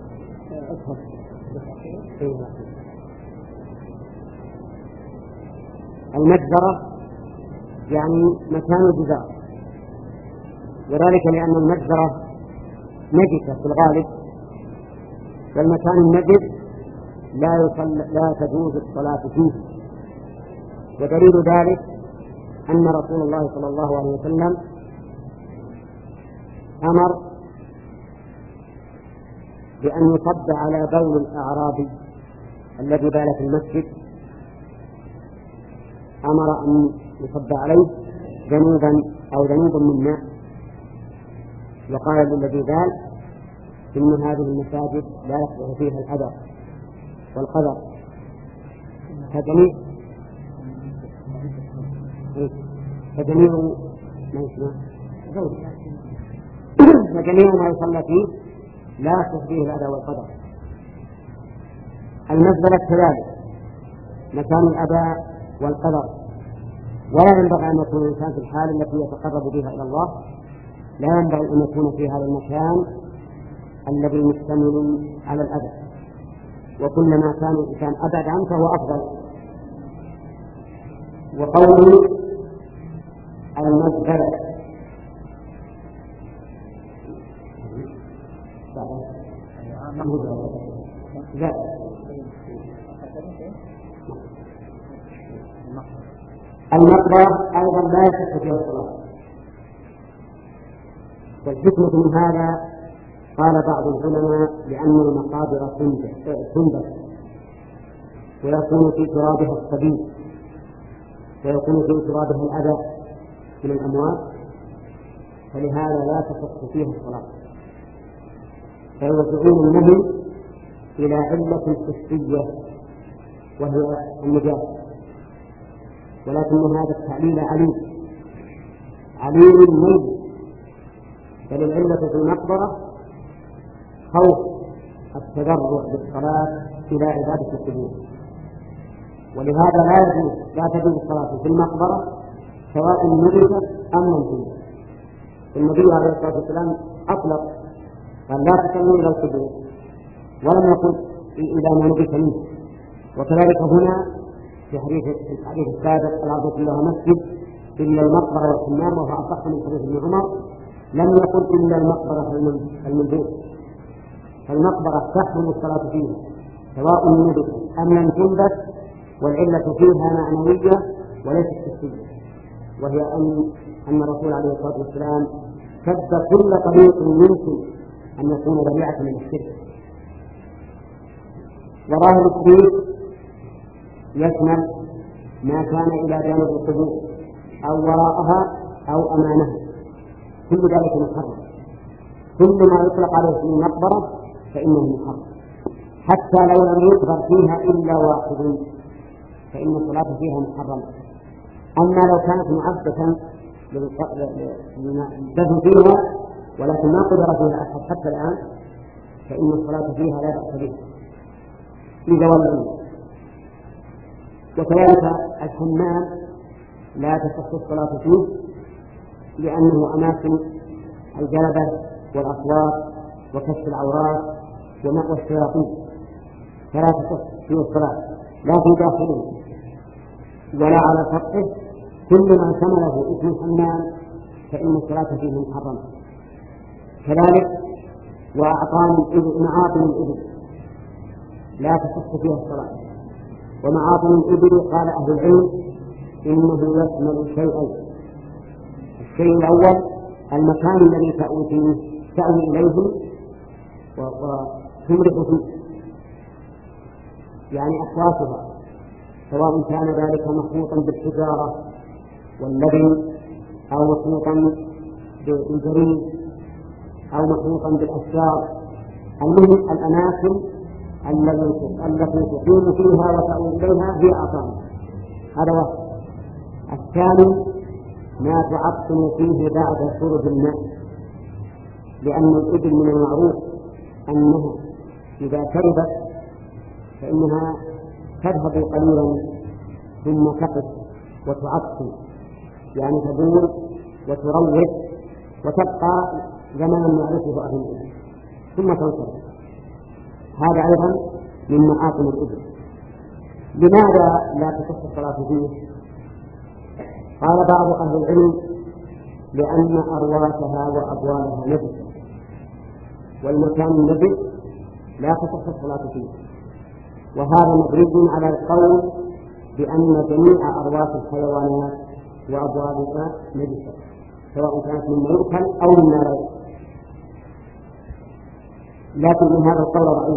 S2: المجزرة يعني مكان الجدار، وذلك لأن المجزرة نجسة في الغالب، والمكان النجس لا يصل لا تجوز الصلاة فيه. ودليل ذلك أن رسول الله صلى الله عليه وسلم أمر بأن يصب على بول الأعرابي الذي بال في المسجد، أمر أن يصب عليه ذنوبا أو ذنوب من ماء، وقال للذي بال إن هذه المساجد لا يصلح فيها الأذى والقدر، فجميع فجميع ما يسمى فجميع ما يصلى فيه لا يصلح فيه الأذى والقدر. المزبلة كذلك مكان الأذى والقدر، ولا ينبغي أن يكون الإنسان في الحال التي يتقرب بها إلى الله، لا ينبغي أن يكون في هذا المكان الذي مشتمل على الأذى، وكلما كان الإنسان أبعد عنه فهو أفضل. وقوله المزبلة لا المقبرة أيضا لا يصح فيها الصلاة. والحكمة من هذا قال بعض العلماء لأن المقابر تنبت ويكون في ترابها الصبي ويكون في ترابها الأذى من الأموات، فلهذا لا تصح فيها الصلاة. فيرجعون النهي إلى علة حسية وهي النجاسة، ولكن هذا التعليل عليل عليل ميت، بل العلة في المقبرة خوف التذرع بالصلاة إلى عبادة القبور، ولهذا لا يجوز لا تجوز الصلاة في المقبرة سواء نجست أم لم تنجس. النبي عليه الصلاة والسلام أطلق قال لا تصلوا إلى القبور، ولم يقل إذا ما نجس منه. وكذلك هنا في حديث الحديث السابق الأرض كلها مسجد إلا المقبرة والحمام، وهو أصح من حديث ابن عمر، لم يقل إلا المقبرة المنبوذ. فالمقبرة تحرم الصلاة فيها سواء نجست أم لم تنبت، والعلة فيها معنوية وليست حسية، وهي أن أن الرسول عليه الصلاة والسلام سد كل طريق يمكن أن يكون ذريعة من الشرك. وظاهر الشرك يشمل ما كان إلى جانب القبور أو وراءها أو أمامها، كل ذلك محرم. كل ما يطلق عليه اسم المقبرة فإنه محرم، حتى لو لم يقبر فيها إلا واحد فإن الصلاة فيها محرمة. أما لو كانت معدة للدفن فيها ولكن ما قدر فيها أحد حتى الآن فإن الصلاة فيها لا بأس بها في زوال العلم. وكذلك الحمام لا تصح الصلاة فيه لأنه أماكن الجلبة والأصوات وكشف العورات ومأوى الشياطين، فلا تصح فيه الصلاة. لا في داخله ولا على سطحه، كل ما شمله اسم الحمام فإن الصلاة فيه محرمة. كذلك وأعطان معاطن الإبل لا تصح فيها الصلاة. ومعاطن الإبل قال أهل العلم إنه يشمل شيئين: الشيء الأول المكان الذي تأوي فيه تأوي إليه وتمرح فيه، يعني أصواتها، سواء كان ذلك مخلوطا بالحجارة واللبن أو مخلوطا بالجريد أو مخلوطا بالأشجار، المهم الأماكن التي تقيم فيها وتأوي إليها هي أعطان. هذا واحد. الثاني ما تعطن فيه بعد شرب الماء، لأن الإبل من المعروف أنها إذا شربت فإنها تذهب قليلا ثم تقف وتعطن، يعني تدور وتروج وتبقى زمانا يعرفه أهل الإبل ثم تنصرف. هذا أيضا من معاطن الإبل. لماذا لا تصح الصلاة فيه؟ قال بعض أهل العلم: لأن أرواتها وأبوالها نجسة، والمكان النجس لا تصح الصلاة فيه. وهذا مبني على القول بأن جميع أرواح الحيوانات وأبوالها نجسة، سواء كانت مما يؤكل أو مما لا يؤكل. لكن من هذا القول ضعيف،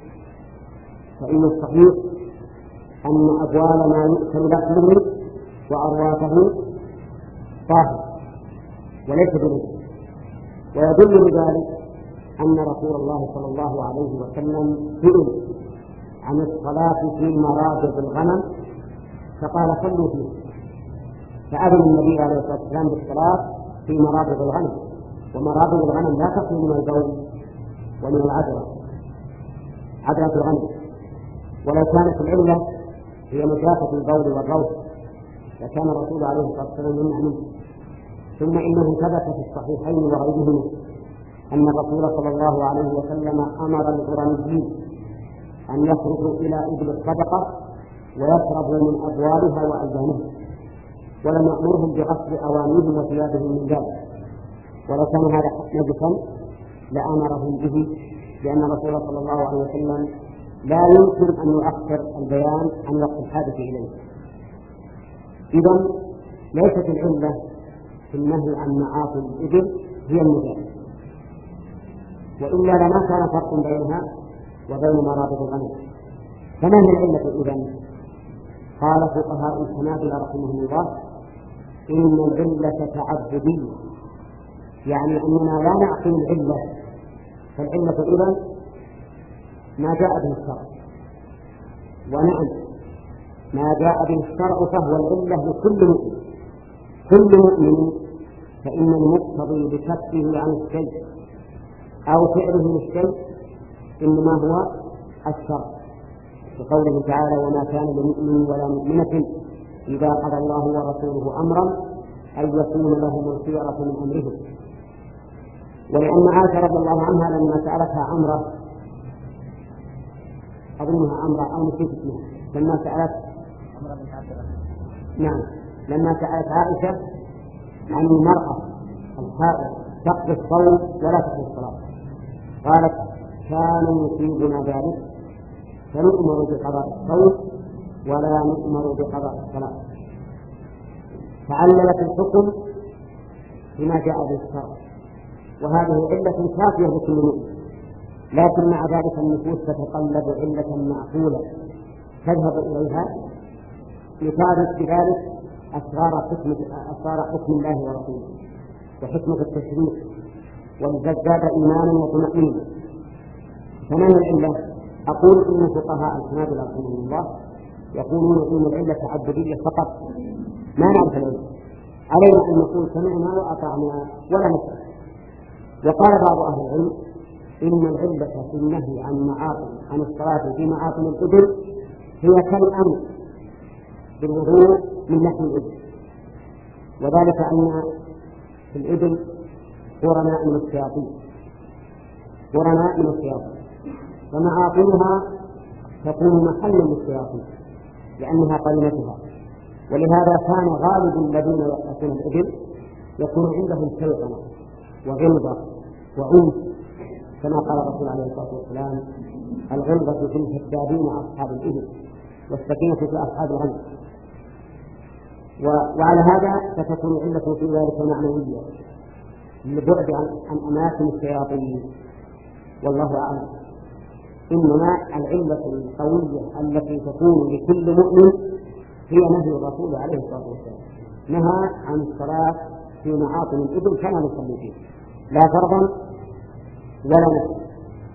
S2: فإن الصحيح أن أبوال ما يؤكل لحمه وأرواحه طاهر وليس بنجس. ويدل بذلك أن رسول الله صلى الله عليه وسلم سئل عن الصلاة في مرابض الغنم فقال: صلوا فيه. فأذن النبي عليه الصلاة والسلام بالصلاة في مرابض الغنم، ومرابض الغنم لا تخلو من البول ومن العذرة، عذرة الغنم، ولو كانت العلة هي نجاسة البول والروث لكان الرسول عليه الصلاة والسلام يمنع منه. ثم إنه ثبت في الصحيحين وغيرهما أن الرسول صلى الله عليه وسلم أمر الغرميين أن يخرجوا إلى إبل الصدقة ويشربوا من أبوالها وألبانها، ولم يأمرهم بغسل أوانيهم وثيابهم من ذلك. ولو كان هذا نجسا لأمرهم به، لأن الرسول صلى الله عليه وسلم لا يمكن أن يؤخر البيان عن وقت الحاجة إليه. إذن ليست العلة في النهي عن معاصي الإبل هي النجاسة، وإلا لما كان فرق بينها وبين مرابض الغنم. فما هي العلة إذن؟ قال فقهاء الحنابلة رحمهم الله: إن العلة تعبدية، يعني أننا لا نعقل العلة، فالعلة إذن ما جاء به الشرع. ونعم، ما جاء به الشرع فهو العلة لكل مؤمن. كل مؤمن فإن المقتضي بكفه عن الشيء أو فعله الشيء إنما هو الشرع، بقوله تعالى: وما كان لمؤمن ولا مؤمنة إذا قضى الله ورسوله أمرا أن يكون لهم الخيرة من أمرهم. ولأن عائشة رضي الله عنها لما سألتها عمرة، أظنها عمرة أو نسيت اسمها، لما سألت نعم لما سألت عائشة عن المرأة الحائض تقضي الصوم ولا تقضي الصلاة، قالت: كان يصيبنا ذلك فنؤمر بقضاء الصوم ولا نؤمر بقضاء الصلاة. تعللت الحكم بما جاء به الشرع، وهذه علة كافية لكل مؤمن. لكن مع ذلك النفوس تتطلب علة معقولة تذهب إليها لتعرف بذلك أسرار حكم أسرار حكم الله ورسوله وحكمة التشريع، ولتزداد إيمانا وطمأنينة. فما هي العلة؟ أقول إن فقهاء الحنابلة رحمهم الله يقولون إن العلة تعبدية فقط، ما نعرف العلة، علينا أن نقول سمعنا وأطعنا ولا نسأل. وقال بعض أهل العلم إن العلة في النهي عن معاصي عن الصلاة في معاصي الإبل هي كالأمر بالوضوء من لحم الإبل، وذلك أن في الإبل قرناء من الشياطين قرناء من الشياطين ومعاصيها تكون محلا للشياطين، لأنها قرينتها. ولهذا كان غالب الذين يأكلون الإبل يكون عندهم سيطنة وغلظة وعنف، كما قال الرسول عليه الصلاة والسلام: الغلظة في الهدادين أصحاب الإبل والسكينة في أصحاب الغنم. وعلى هذا فتكون علة في ذلك معنوية للبعد عن أماكن الشياطين، والله أعلم. إنما العلة القوية التي تكون لكل مؤمن هي نهي الرسول عليه الصلاة والسلام، نهى عن الصلاة في معاطن الإبل كما نصلي فيه، لا فرضا ولا نفلا.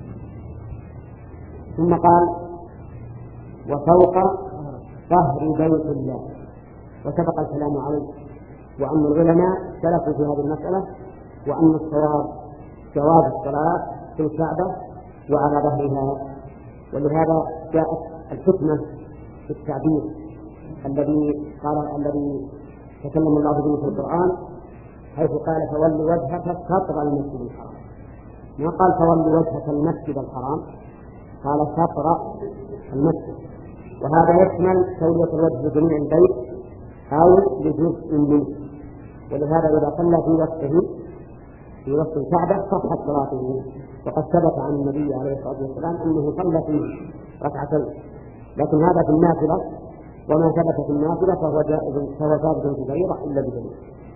S2: ثم قال: وفوق ظهر بيت الله. وسبق الكلام عليه، وأن العلماء اختلفوا في هذه المسألة، وأن الصواب جواز الصلاة في الكعبة وعلى ظهرها. ولهذا جاءت الحكمة في التعبير الذي قال الذي تكلم الله به في القرآن، حيث قال: فول وجهك شطر المسجد الحرام. ما قال فول وجهك المسجد الحرام، قال شطر المسجد. وهذا يشمل تولية الوجه لجميع البيت أو لجزء منه. ولهذا إذا صلى في وسطه في وسط الكعبة صحت صلاته، وقد ثبت عن النبي عليه الصلاة والسلام أنه صلى فيه ركعتين. لكن هذا في النافلة، وما ثبت في النافلة فهو جائز، فهو ثابت في الفريضة إلا بدليل.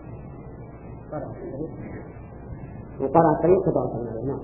S2: وقرأ الطريق تبارك الله. نعم.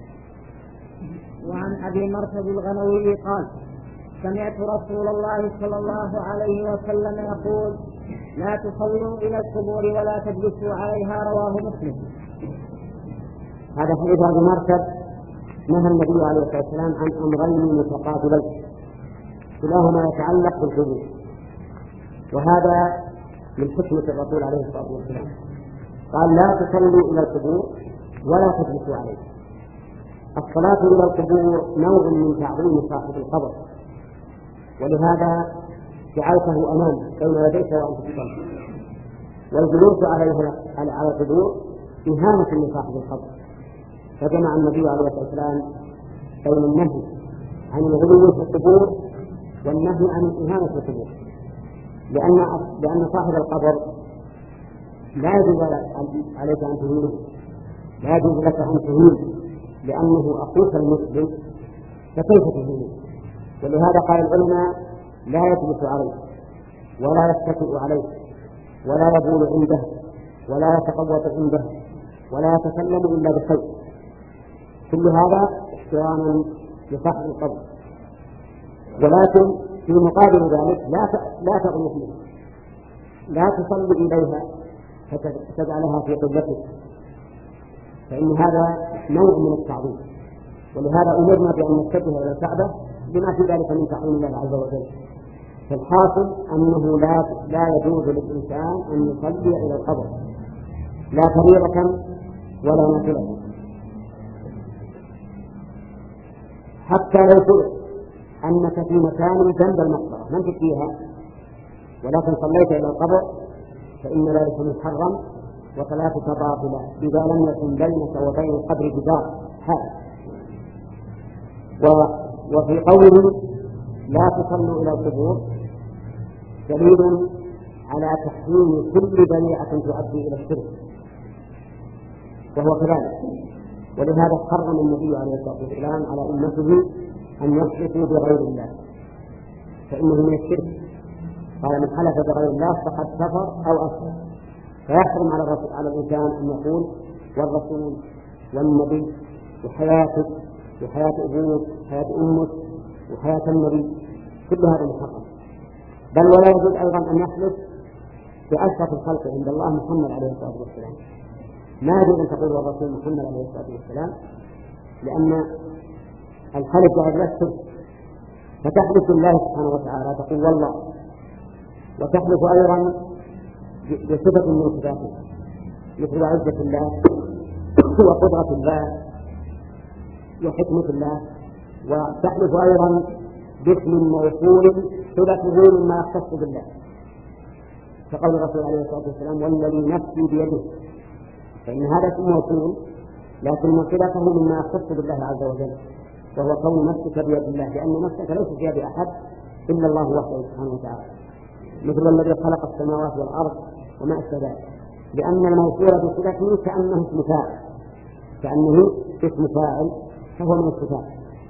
S1: وعن أبي مرثد الغنوي قال: سمعت رسول الله صلى الله عليه وسلم يقول: لا تصلوا إلى القبور ولا تجلسوا عليها. رواه مسلم.
S2: هذا حديث أبي مرثد نهى النبي عليه الصلاة والسلام عن أمرين متقابلين كلاهما يتعلق بالقبور، وهذا من حكمة الرسول عليه الصلاة والسلام. قال: لا تصلوا إلى القبور ولا تجلسوا عليها. الصلاة إلى القبور نوع من تعظيم صاحب القبر، ولهذا جعلته أمام بين يديك وأنت تصلي. والجلوس عليها على القبور إهانة لصاحب القبر، فجمع النبي عليه الصلاة والسلام بين النهي عن الغلو في القبور والنهي عن الإهانة في القبور، لأن لأن صاحب القبر لا يجوز عليك أن تهينه، لا يجوز لك أن تهينه لأنه أخوك المسلم، فكيف تهينه؟ ولهذا قال العلماء: لا يجلس عليه ولا يتكئ عليه ولا يبول عنده ولا يتقوت عنده ولا يتكلم إلا بخير. كل هذا احتراما لصاحب القبر. ولكن في مقابل ذلك لا لا تغلق منه، لا تصلي إليها فتجعلها في قبلتك، فإن هذا نوع من التعظيم. ولهذا أمرنا بأن نتجه إلى الكعبة بما في ذلك من تعظيم الله عز وجل. فالحاصل أنه لا لا يجوز للإنسان أن يصلي إلى القبر لا فريضة ولا نافلة، حتى لو فرض أنك في مكان جنب المقبرة لم فيها ولكن صليت إلى القبر فإن ذلك محرم وصلاتك باطلة إذا لم يكن بينك وبين القبر جدار حائل. وفي قوله لا تصلوا إلى القبور دليل على تحريم كل ذريعة تؤدي إلى الشرك، وهو كذلك. ولهذا حرم النبي عليه الصلاة والسلام على أمته أن يحلفوا بغير الله، فإنه من الشرك. قال: من حلف بغير الله فقد كفر أو أشرك. فيحرم على الرسول على الإنسان أن يقول والرسول والنبي وحياتك وحياة أبوك وحياة أمك وحياة النبي، كل هذا محرم. بل ولا يجوز أيضا أن يحلف بأشرف الخلق عند الله محمد عليه الصلاة والسلام. ما يجوز أن تقول والرسول محمد عليه الصلاة والسلام، لأن الحلف جائز له، فتحلف بالله سبحانه وتعالى تقول والله، وتحلف أيضا بصفة من صفاته مثل عزة الله وقدرة الله وحكمة الله، وتحلف أيضا باسم موصول صفته مما يختص بالله، كقول الرسول عليه الصلاة والسلام: والذي نفسي بيده، فإن هذا اسم موصول لكن صفته مما يختص بالله عز وجل، وهو كون نفسك بيد الله، لأن نفسك ليست بيد أحد إلا الله وحده سبحانه وتعالى، مثل الذي خلق السماوات والأرض وما أشبه ذلك، لأن الموصول بصفته كأنه اسم فاعل، كأنه اسم فاعل فهو من الصفات.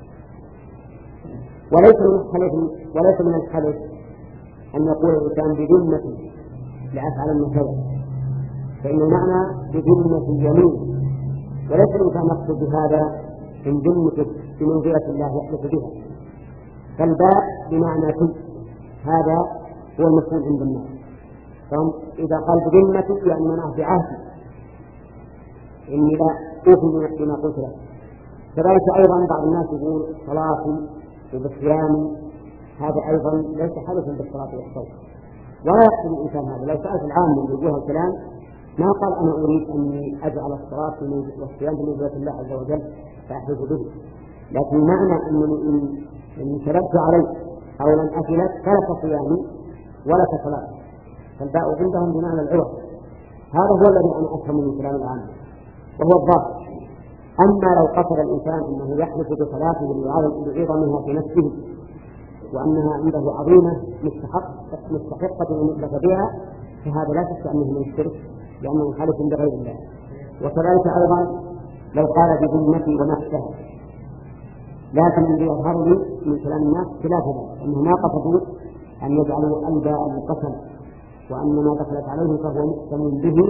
S2: وليس من الحلف وليس من الحلف أن يقول الإنسان بذمة لأفعل كذا، فإن المعنى بذمة اليمين، وليس الإنسان يقصد بهذا من ذمته بمنزلة الله يحلف بها، فالباء بمعنى كل، هذا هو المفهوم عند الناس. إذا قال بذمة يعني منعه بعهد إني لا أوفي بما قلت له. كذلك أيضا بعض الناس يقول صلاة وبصيام، هذا أيضا ليس حدثا بالصلاة والصوم، ولا يقصد الإنسان هذا. لو سألت العام من وجوه الكلام ما قال أنا أريد أني أجعل الصلاة والصيام بمنزلة الله عز وجل فأحلف به، لكن معنى أنني إن شربت عليه أو لم أكلت فلك صيامي ولك صلاة، فالباء عندهم بمعنى العوض. هذا هو الذي أنا أفهم من كلام العام وهو الضابط. أما لو قصر الإنسان أنه يحلف بصلاته لعظمها في نفسه وأنها عنده عظيمة مستحق مستحقة أن يحلف بها، فهذا لا شك أنه من الشرك، لأنه حلف بغير الله. وكذلك أيضا لو قال بذمتي ونفسه، لكن الذي يظهر لي من كلام الناس خلاف ذلك، أنه ما قصدوا أن يجعلوا الباء القسم، وأن ما دخلت عليه فهو مقسم به،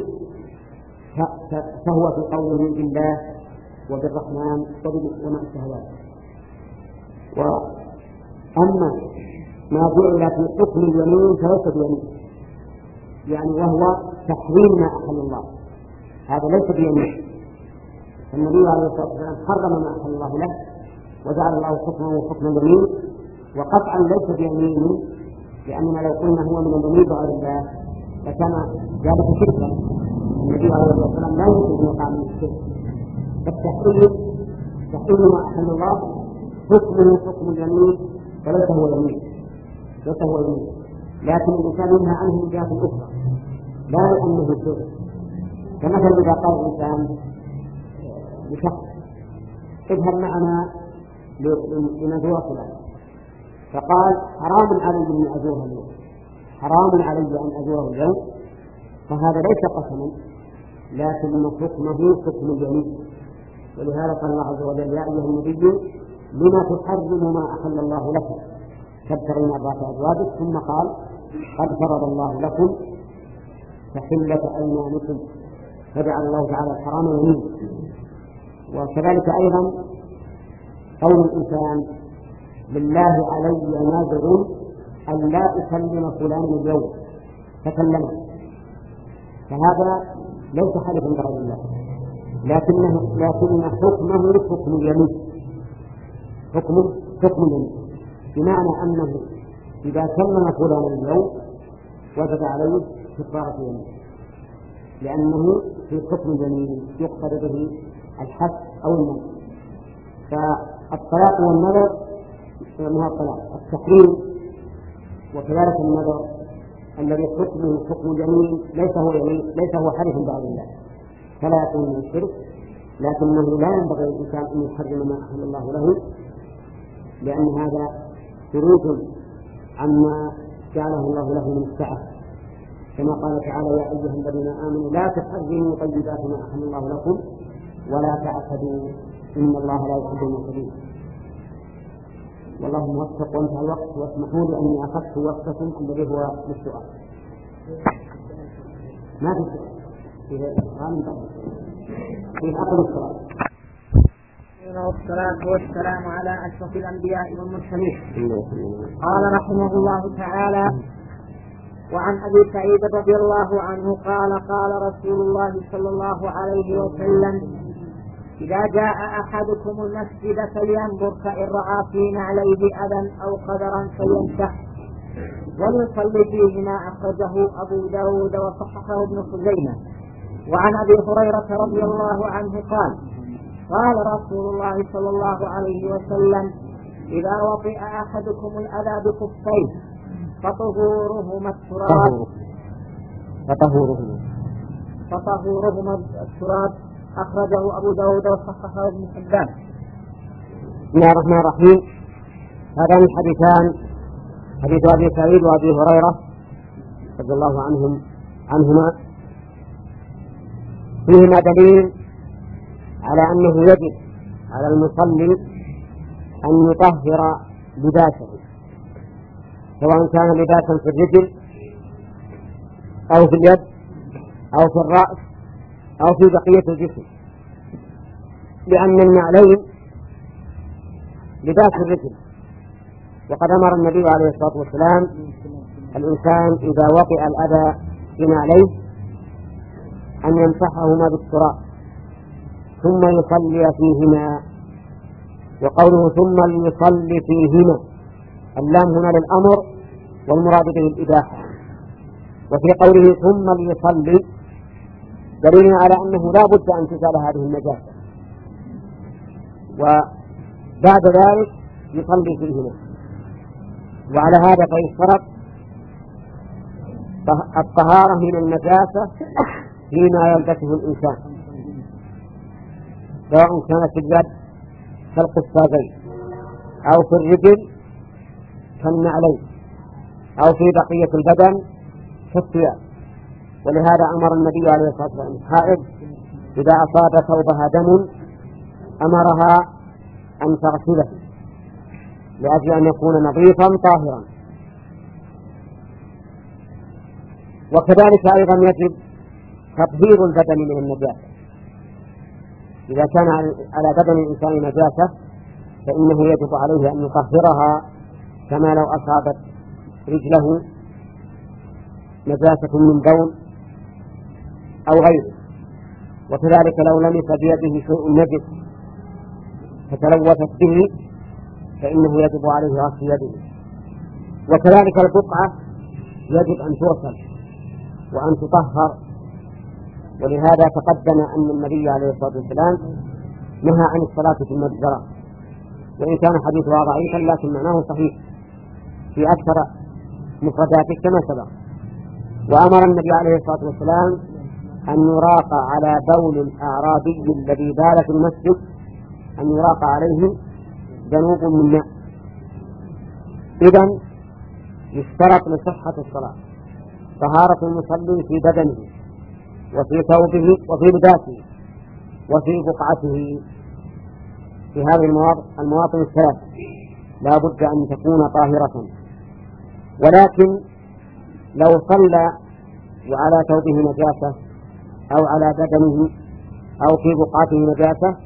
S2: فهو في قوله بالله وبالرحمن وما أشبه ذلك. وأما ما جعل في حكم اليمين فليس بيمين، يعني وهو تحريم ما أحل الله، هذا ليس بيمين. النبي عليه الصلاة والسلام حرم ما أحل الله له وجعل الله حكمه حكم اليمين، وقطعا ليس بيمين، لأننا لو قلنا هو من اليمين بغير الله لكان ذلك شركا. النبي عليه الصلاة والسلام لا يمكن أن يقع من الشرك، فالتحريم تحريم ما أحل الله حكمه حكم اليمين وليس هو يمين، ليس هو يمين، لكن الإنسان ينهى عنه من جهة أخرى لا لأنه شرك. كمثلا إذا قال الإنسان لشخص اذهب معنا لنزور فلان، فقال حرام علي أن أزوره اليوم، حرام علي أن أزوره اليوم، فهذا ليس قسما لكن حكمه حكم اليمين. ولهذا قال الله عز وجل يا أيها النبي لما تحرم ما أحل الله لك تبتغي مرضات أزواجك، ثم قال قد فرض الله لكم تحلة أيمانكم، فجعل الله تعالى الحرام يمين. وكذلك أيضا قول الإنسان لله علي نذر أن لا أكلم فلانا اليوم فكلمه، فهذا ليس حلفا بغير الله، لكنه لكن حكمه حكم اليمين، حكمه حكم اليمين، بمعنى أنه إذا كلم فلانا اليوم وجب عليه كفارة يمين، لأنه في حكم اليمين يقصد به الحد أو المنع. فالطلاق والنذر ما الطلاق التحريم، وكذلك النذر الذي حكمه حكم اليمين ليس هو يمين، ليس هو حلف بغير الله، فلا يكون من الشرك، لكنه لا ينبغي للإنسان أن يحرم ما أحل الله له، لأن هذا خروج عما جعله الله له من السعة، كما قال تعالى يا أيها الذين آمنوا لا تحرموا طيبات ما أحل الله لكم ولا تعتدوا إن الله لا يحب المعتدين. والله موفق وانتهى الوقت، واسمحوا لي أني أخذت وقتكم الذي هو للسؤال. ما في سؤال فيه غالب فيه أقل السؤال.
S1: والصلاة والسلام على أشرف الأنبياء والمرسلين. قال رحمه الله تعالى: وعن أبي سعيد رضي الله عنه قال قال رسول الله صلى الله عليه وسلم: إذا جاء أحدكم المسجد فلينظر فإن رأى في نعليه أذى أو قدرا فليمسح وليصلي فيهما، أخرجه أبو داود وصححه ابن خزيمة. وعن أبي هريرة رضي الله عنه قال قال رسول الله صلى الله عليه وسلم: إذا وطئ أحدكم الأذى بكفيه فطهورهما التراب
S2: فطهورهما
S1: فطهورهما التراب، أخرجه أبو داود وصححه ابن حبان.
S2: بسم الله الرحمن الرحيم. هذان الحديثان حديث أبي سعيد وأبي هريرة رضي الله عنهم عنهما فيهما دليل على أنه يجب على المصلي أن يطهر لباسه، سواء كان لباسا في الرجل أو في اليد أو في الرأس أو في بقية الجسم، لأن النعلين لباس الرجل، وقد أمر النبي عليه الصلاة والسلام الإنسان إذا وقع الأذى بنعليه أن يمسحهما بالتراب ثم يصلي فيهما. وقوله ثم ليصلي فيهما اللام هنا للأمر والمراد به الإباحة. وفي قوله ثم ليصلي دليل على أنه لا بد أن تزال هذه النجاسة، وبعد ذلك يصلي فيهما. وعلى هذا فيشترط الطهارة من النجاسة فيما يلبسه الإنسان، سواء كانت في اليد كالقفازين أو في الرجل كالنعلين أو في بقية البدن كالثياب. ولهذا أمر النبي عليه الصلاة والسلام الحائض إذا أصاب ثوبها دم أمرها أن تغسله لأجل أن يكون نظيفا طاهرا. وكذلك أيضا يجب تطهير البدن من النجاسة، إذا كان على بدن الإنسان نجاسة فإنه يجب عليه أن يطهرها كما لو أصابت رجله نجاسة من بول أو غيره. وكذلك لو لمس بيده شيء نجس فتلوثت به فإنه يجب عليه غسل يده. وكذلك البقعة يجب أن تغسل وأن تطهر، ولهذا تقدم أن النبي عليه الصلاة والسلام نهى عن الصلاة في المجزرة، وإن كان حديثها ضعيفا لكن معناه صحيح في أكثر مفرداته كما سبق. وأمر النبي عليه الصلاة والسلام أن يراق على بول الأعرابي الذي بال في المسجد أن يراق عليه ذنوب من ماء. إذن يشترط لصحة الصلاة طهارة المصلي في بدنه وفي ثوبه وفي لباسه وفي بقعته. في هذه المواطن الثلاث لا بد أن تكون طاهرة. ولكن لو صلى وعلى ثوبه نجاسة أو على بدنه أو في بقعته نجاسة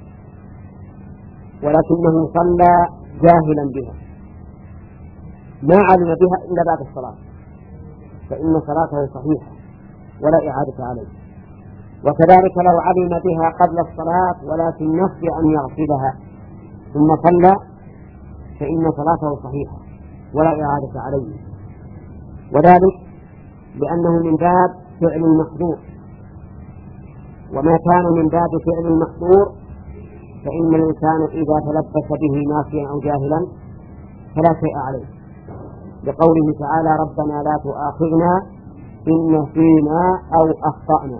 S2: ولكنه صلى جاهلا بها ما علم بها إلا بعد الصلاة فإن صلاته صحيحة ولا إعادة عليه. وكذلك لو علم بها قبل الصلاة ولكن نسي أن يغسلها ثم صلى فإن صلاته صحيحة ولا إعادة عليه، وذلك لأنه من باب فعل المحظور، وما كان من باب فعل المحظور فإن الإنسان إذا تلبس به ناسيا أو جاهلا فلا شيء عليه، لقوله تعالى ربنا لا تؤاخذنا إن نسينا أو أخطأنا.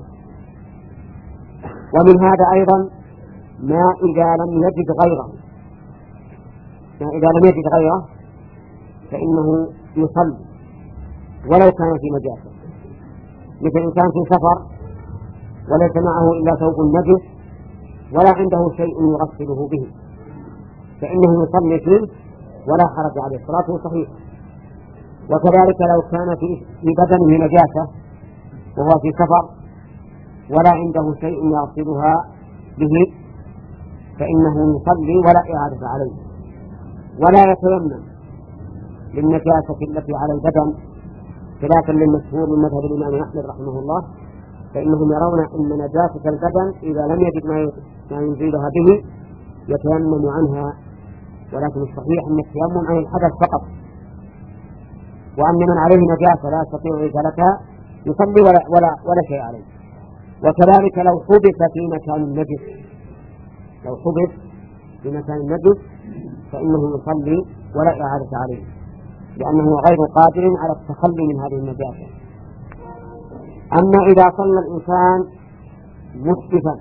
S2: ومن هذا أيضا ما إذا لم يجد غيره ما إذا لم يجد غيره فإنه يصلي ولو كان في نجاسة، مثل إنسان في سفر وليس معه إلا ثوب نجس ولا عنده شيء يغسله به فإنه يصلي فيه ولا حرج عليه، صلاته صحيحة. وكذلك لو كان في بدنه نجاسة وهو في سفر ولا عنده شيء يغسلها به فإنه يصلي ولا إعادة عليه، ولا يتيمم للنجاسة التي على البدن خلافا للمشهور من مذهب الإمام أحمد رحمه الله، فإنهم يرون أن نجاسة البدن إذا لم يجد ما ينزلها به يتيمم عنها، ولكن الصحيح أن التيمم عن الحدث فقط، وأن من عليه نجاسة لا يستطيع إزالتها يصلي ولا, ولا, ولا شيء عليه. وكذلك لو حبس في مكان النجس لو حبس في مكان النجس فإنه يصلي ولا إعادة عليه لأنه غير قادر على التخلي من هذه النجاسة. أما إذا صلى الإنسان مسرفا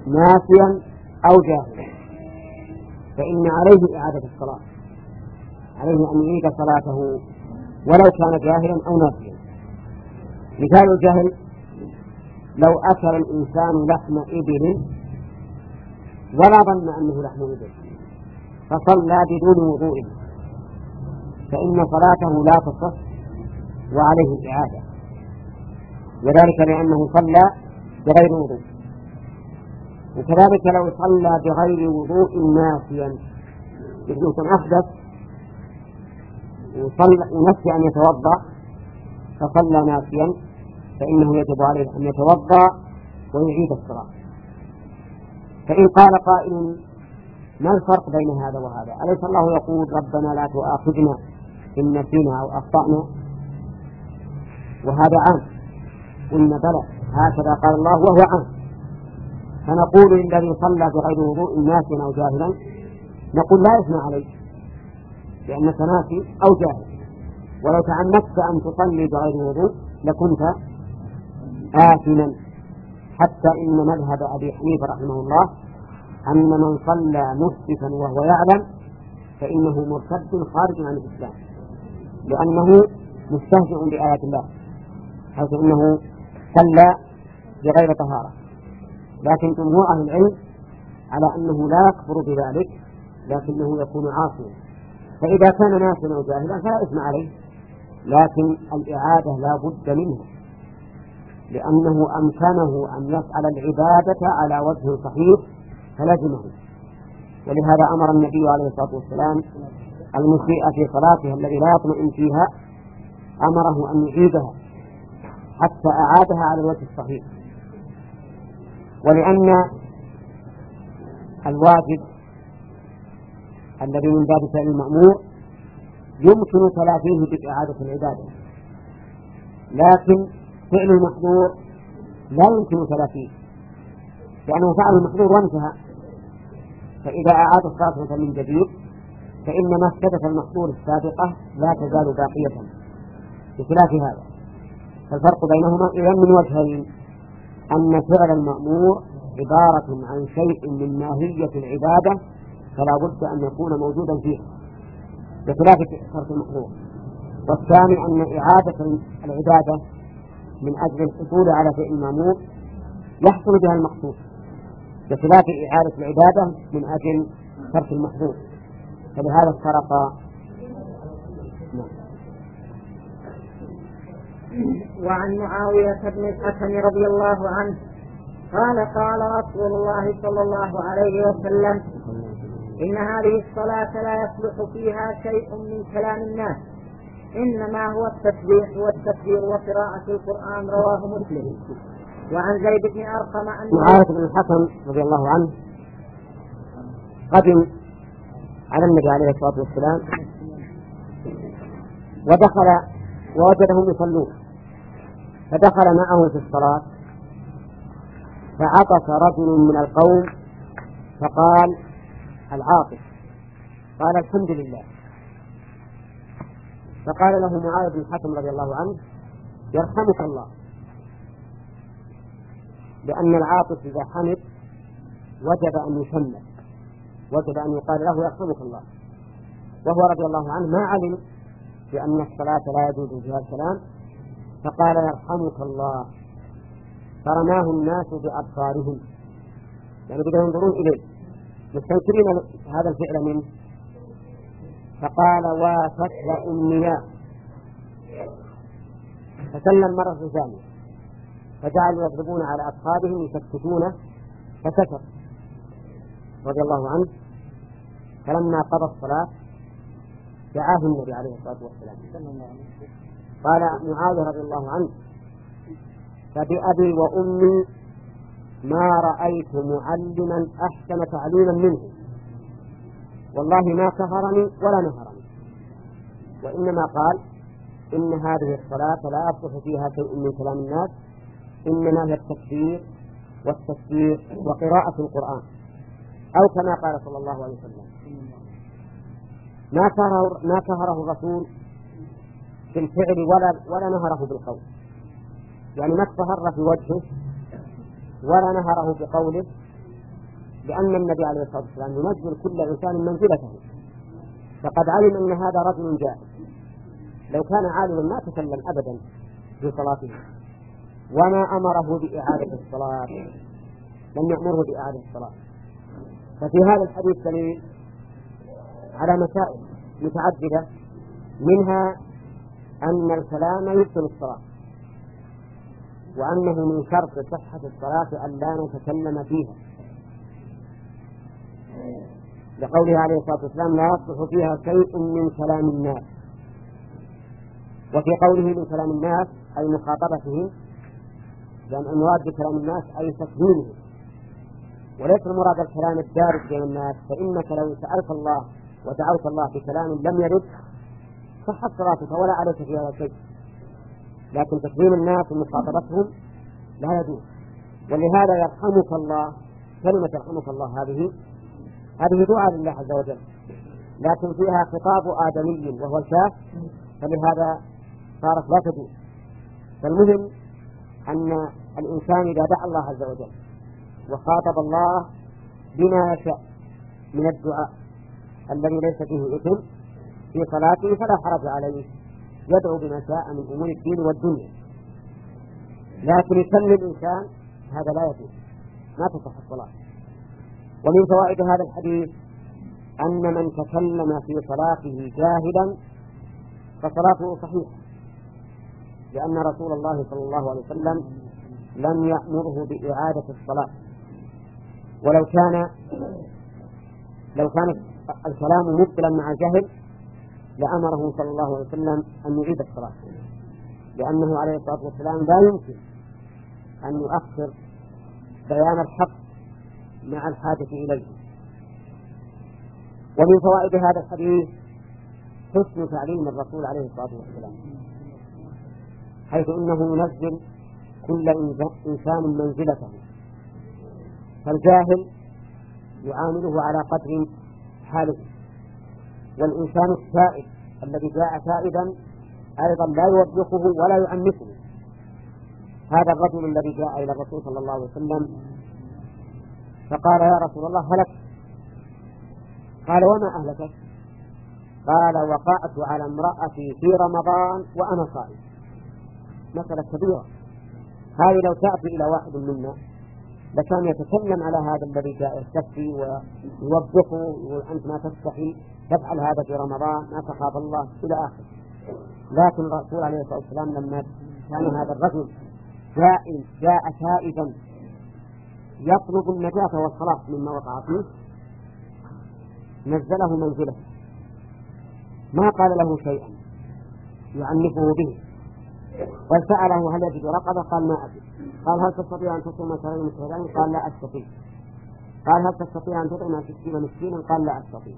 S2: ناسيا أو جاهلا فإن عليه إعادة الصلاة عليه أن يعيد صلاته ولو كان جاهلا أو ناسيا. مثال الجهل: لو أكل الإنسان لحم إبل ولا ظن أنه لحم إبل فصلى بدون وضوء فإن صلاته لا تصح وعليه الإعادة، وذلك لأنه صلى بغير وضوء. وكذلك لو صلى بغير وضوء ناسيا، يكون أحدث ونسي أن يتوضأ فصلى ناسيا فإنه يجب عليه أن يتوضأ ويعيد الصلاة. فإن قال قائل: ما الفرق بين هذا وهذا؟ أليس الله يقول: ربنا لا تؤاخذنا إن نسينا أو أخطأنا؟ وهذا عام. قلنا بلى، هكذا قال الله وهو عام. فنقول الذي صلى بغير وضوء ناسيا أو جاهلا نقول لا إثم عليه لأنك ناسي أو جاهل، ولو تعمدت أن تصلي بغير وضوء لكنت آثما. حتى إن مذهب أبي حنيفة رحمه الله أن من صلى مسرفا وهو يعلم فإنه مرتد خارج عن الإسلام، لأنه مستهزئ بآيات الله، حيث إنه صلى بغير طهارة. لكن جمهور أهل العلم على أنه لا يكفر بذلك، لكنه يكون عاصيا. فإذا كان ناسيا أو جاهلا فلا إثم عليه، لكن الإعادة لا بد منها، لأنه أمكنه أن يفعل العبادة على وجه صحيح فلزمه. ولهذا أمر النبي عليه الصلاة والسلام المسيء في صلاته الذي لا يطمئن فيها، أمره أن يعيدها حتى أعادها على الوجه الصحيح. ولأن الواجب الذي من باب فعل المأمور يمكن تلافيه بإعادة العبادة، لكن فعل المحظور لا يمكن تلافيه لأنه فعل المحظور وانتهى. فإذا أعاد الصلاة من جديد فإن مفسدة المحظور السابقة لا تزال باقية بخلاف هذا. فالفرق بينهما إذن من وجهين: أن فعل المأمور عبارة عن شيء من ماهية العبادة فلا بد أن يكون موجودا فيه بخلاف ترك المحظور. والثاني أن إعادة العبادة من أجل الحصول على فعل المأمور يحصل بها المقصود بخلاف إعادة العبادة من أجل ترك المحظور. فلهذا افترقا.
S1: وعن معاوية بن الحكم رضي الله عنه قال: قال رسول الله صلى الله عليه وسلم: إن هذه الصلاة لا يصلح فيها شيء من كلام الناس، إنما هو التسبيح والتكبير وقراءة القرآن. رواه مسلم. وعن زيد بن أرقم أن
S2: معاوية بن الحكم رضي الله عنه قدم على النبي عليه الصلاة والسلام ودخل ووجدهم يصلون، فدخل معه في الصلاة فعطس رجل من القوم فقال: العاطس. قال: الحمد لله. فقال له معاوية بن الحكم رضي الله عنه: يرحمك الله، لأن العاطس إذا حمد وجب أن يشمل، وجب أن يقال له يرحمك الله. وهو رضي الله عنه ما علم بأن الصلاة لا يجوز فيها الكلام، فقال: يرحمك الله. فرماه الناس بأبصارهم، يعني بدأوا ينظرون إليه مستنكرين هذا الفعل منه، فقال: وافت أمنياء. فسلم مرة ثانية فجعلوا يضربون على أصحابهم يسكتونه فسكت رضي الله عنه. فلما قضى الصلاة دعاه النبي عليه الصلاة والسلام. قال معاذ رضي الله عنه: فبأبي وأمي ما رأيت معلما أحسن تعليما منه، والله ما كفرني ولا نهرني. وإنما قال: إن هذه الصلاة لا يصلح فيها شيء من كلام الناس، إنما هي التكبير والتسبيح وقراءة القرآن، أو كما قال صلى الله عليه وسلم. ما كهره ما كهره الرسول بالفعل ولا ولا نهره بالقول، يعني ما استهر في وجهه ولا نهره بقوله، لأن النبي عليه الصلاة والسلام ينزل كل إنسان منزلته، فقد علم أن هذا رجل جاهل، لو كان عالما ما تكلم أبدا في صلاته وما أمره بإعادة الصلاة، لم يأمره بإعادة الصلاة. ففي هذا الحديث دليل على مسائل متعددة، منها أن الكلام يبطل الصلاة، وأنه من شرط صحة الصلاة أن لا نتكلم فيها، لقوله عليه الصلاة والسلام لا يصلح فيها شيء من كلام الناس. وفي قوله من كلام الناس أي مخاطبتهم، لأن المراد بكلام الناس أي تكليمهم، وليس المراد الكلام الدارج بين الناس، فإنك لو سألت الله ودعوت الله بكلام لم يرد صحت صلاتك ولا عليك فيها شيء، لكن تكليم الناس ومخاطبتهم لا يجوز. ولهذا يرحمك الله، كلمة يرحمك الله هذه هذه دعاء لله عز وجل، لكن فيها خطاب آدمي وهو الشاف، فلهذا صارت لا تجوز. فالمهم أن الإنسان إذا دعا الله عز وجل وخاطب الله بما يشاء من الدعاء الذي ليس فيه إثم في صلاته فلا حرج عليه، يدعو بما شاء من أمور الدين والدنيا. لكن يكلم الإنسان هذا لا يجوز، ما تصح الصلاة. ومن فوائد هذا الحديث أن من تكلم في صلاته جاهلا فصلاته صحيحة، لأن رسول الله صلى الله عليه وسلم لم يأمره بإعادة الصلاة، ولو كان لو كان الكلام مبطلا مع جهل لأمره صلى الله عليه وسلم أن يعيد الصلاة، لأنه عليه الصلاة والسلام لا يمكن أن يؤخر بيان الحق مع الحاجة إليه. ومن فوائد هذا الحديث حسن تعليم الرسول عليه الصلاة والسلام، حيث إنه ينزل كل إنسان منزلته، فالجاهل يعامله على قدر حاله، والإنسان التائب الذي جاء تائبا أيضا لا يوبخه ولا يعنفه. هذا الرجل الذي جاء إلى الرسول صلى الله عليه وسلم فقال يا رسول الله هلكت. قال وما أهلكت؟ قال وقعت على امرأتي في رمضان وأنا صائم. مسألة كبيرة هذه، لو تأتي إلى واحد منا لكان يتكلم على هذا الذي جاء يستفتي ويوبخه ويقول أنت ما تستحي تفعل هذا في رمضان، ما تخاف الله إلى آخره. لكن الرسول عليه الصلاة والسلام لما كان هذا الرجل جاء جاء تائبا يطلب النجاة والخلاص مما وقع فيه نزله منزله، ما قال له شيئا يعنفه به، بل سأله هل يجد رقبة؟ قال ما أجد. قال هل تستطيع أن تصوم شهرين متتابعين؟ قال لا أستطيع. قال هل تستطيع أن تطعم ستين مسكينا؟ قال لا أستطيع.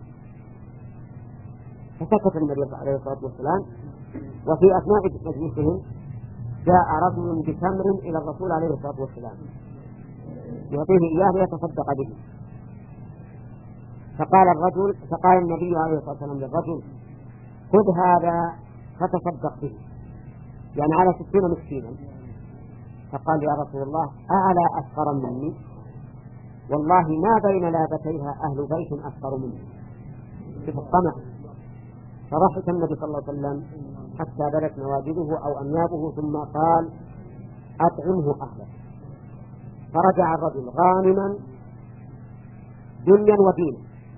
S2: فسكت النبي عليه الصلاة والسلام. وفي أثناء مجلسهم جاء رجل بتمر إلى الرسول عليه الصلاة والسلام يعطيه إياه ليتصدق به، فقال الرجل فقال النبي عليه الصلاة والسلام للرجل خذ هذا فتصدق به، يعني على ستين مسكينا. فقال يا رسول الله أعلى أفقر مني؟ والله ما بين لابتيها أهل بيت أفقر مني، في الطمع. فضحك النبي صلى الله عليه وسلم حتى بدت نواجذه أو أنيابه، ثم قال أطعمه أهله. فرجع الرجل غانما دنيا ودينا.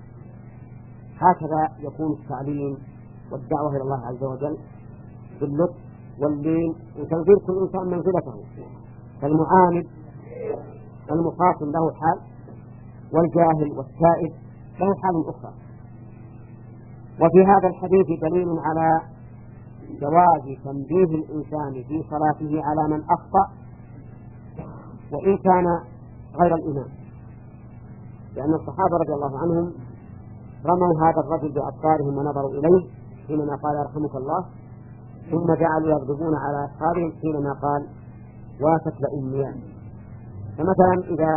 S2: هكذا يكون التعليم والدعوة إلى الله عز وجل باللطف واللين وتنزيل كل إنسان منزلته. فالمعاند المخاصم له حال، والجاهل والسائد له حال أخرى. وفي هذا الحديث دليل على جواز تنبيه الإنسان في صلاته على من أخطأ وإن كان غير الإمام، لأن الصحابة رضي الله عنهم رموا هذا الرجل بأبصارهم ونظروا إليه حينما قال يرحمك الله، ثم جعلوا يغضبون على أصحابهم حينما قال واتت لأميان. فمثلا إذا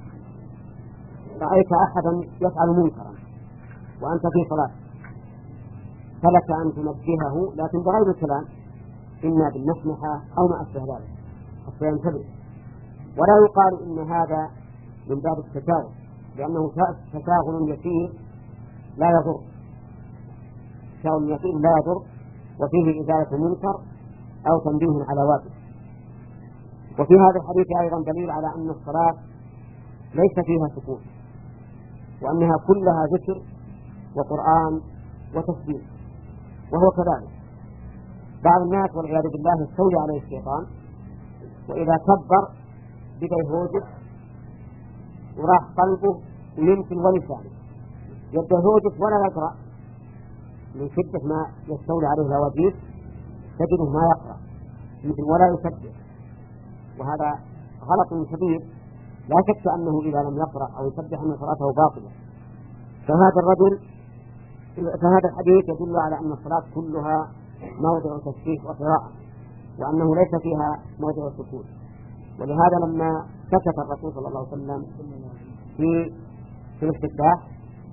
S2: رأيت أحدا يفعل منكرا وأنت في صلاة فلك أن تنبهه لكن بغير الكلام، إما بالنصيحة أو ما أشبه ذلك حتى ينتبه. ولا يقال إن هذا من باب التشاغل، لأنه تشاغل يسير لا يضر، شيء يقين لا يضر، وفيه إزالة منكر أو تنبيه على واجب. وفي هذا الحديث أيضا دليل على أن الصلاة ليس فيها سكون، وأنها كلها ذكر وقرآن وتسبيح. وهو كذلك بعض الناس والعياذ بالله يستولي عليه الشيطان، وإذا كبر بدأ يهوجس وراح قلبه ويمكن ولسانه، يبدأ يهوجس ولا يقرأ من شدة ما يستولي عليه الهواجيس، تجده ما يقرأ يمكن ولا يسبح، وهذا غلط كبير. لا شك أنه إذا لم يقرأ أو يسبح أن صلاته باطلة. فهذا الرجل فهذا الحديث يدل على أن الصلاة كلها موضع تسبيح وقراءة، وأنه ليس فيها موضع سكون. ولهذا لما سكت الرسول صلى الله عليه وسلم في في الافتتاح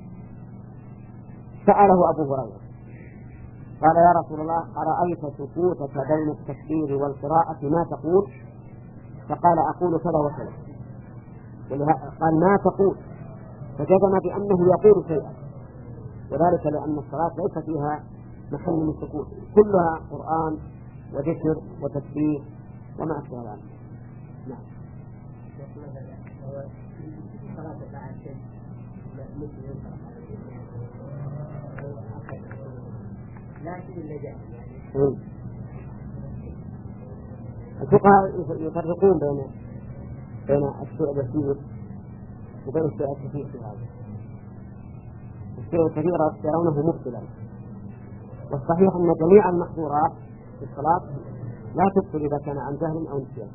S2: سأله أبو هريرة قال: يا رسول الله، أرأيت سكوتك بين التكبير والقراءة ما تقول؟ فقال: أقول كذا وكذا. قال: ما تقول؟ فجزم بأنه يقول شيئا، وذلك لأن الصلاة ليس فيها محل من السكوت، كلها قرآن وذكر وتسبيح وما أشبه ذلك. نعم. الفقهاء يفرقون بين بين الشيء اليسير وبين الشيء الكثير في هذا. الشيء الكثير يرونه مبطلا، والصحيح أن جميع المحظورات في الصلاة لا تبطل إذا كان عن جهل أو نسيان.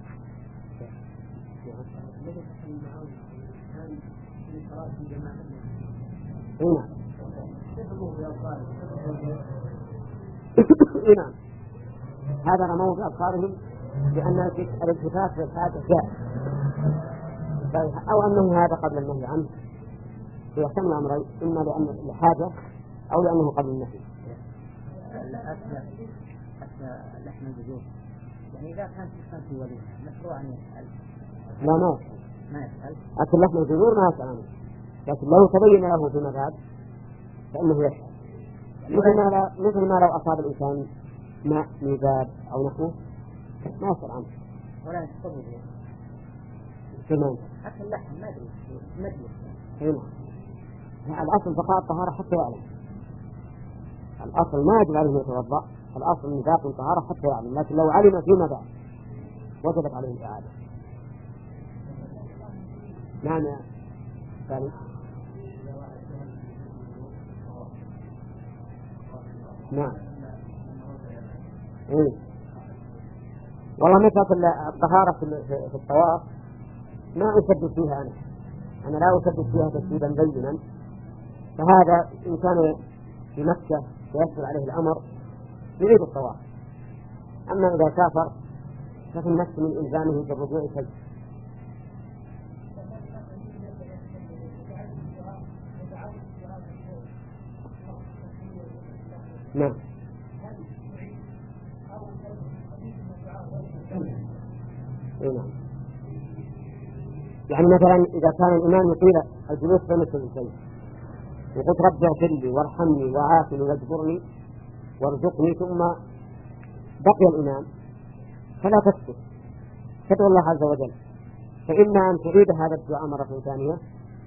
S2: نعم. هذا موضع أبصارهم بأن الالتفات في الحاجة جائز، أو أنه هذا قبل النهي عنه، يحتمل أمرين: إما لأن الحاجة أو لأنه قبل النهي.
S1: لحم الجذور يعني إذا كان في وليمة مشروع أن يسأل؟
S2: لا، ما يسأل.
S1: ما يسأل.
S2: أكل لحم الجذور ما يسأل عنه، لكن لو تبين له في مذهب فإنه يسأل. مثل ما مثل ما لو أصاب الإنسان ماء ميزاب أو نحوه ما يسأل عنه
S1: ولا يستطيع به.
S2: كمان
S1: حتى اللحم ما أدري مجلس.
S2: هنا الأصل بقاء الطهارة حتى يعلم. الأصل ما يجب عليه يتوضأ، الأصل من ذات الطهارة حتى يعلم، لكن لو علم فيما بعد وجبت عليه الإعادة. نعم يا ثالث. نعم. إيه. والله مثل الطهارة في الطواف ما أسدد فيها أنا أنا لا أسدد فيها تسديدا بينا، فهذا إن كان في مكة ويسهل عليه الأمر يعيد الطواف. أما إذا سافر ففي النفس من إلزامه بالرجوع شيء. نعم. نعم. يعني مثلا إذا كان الإمام يطيل الجلوس بين السجدتين وقلت: رب اغفر لي وارحمني وعافني واجبرني وارزقني، ثم بقي الإمام، فلا تسكت، تدعو الله عز وجل، فإما أن تعيد هذا الدعاء مرة ثانية،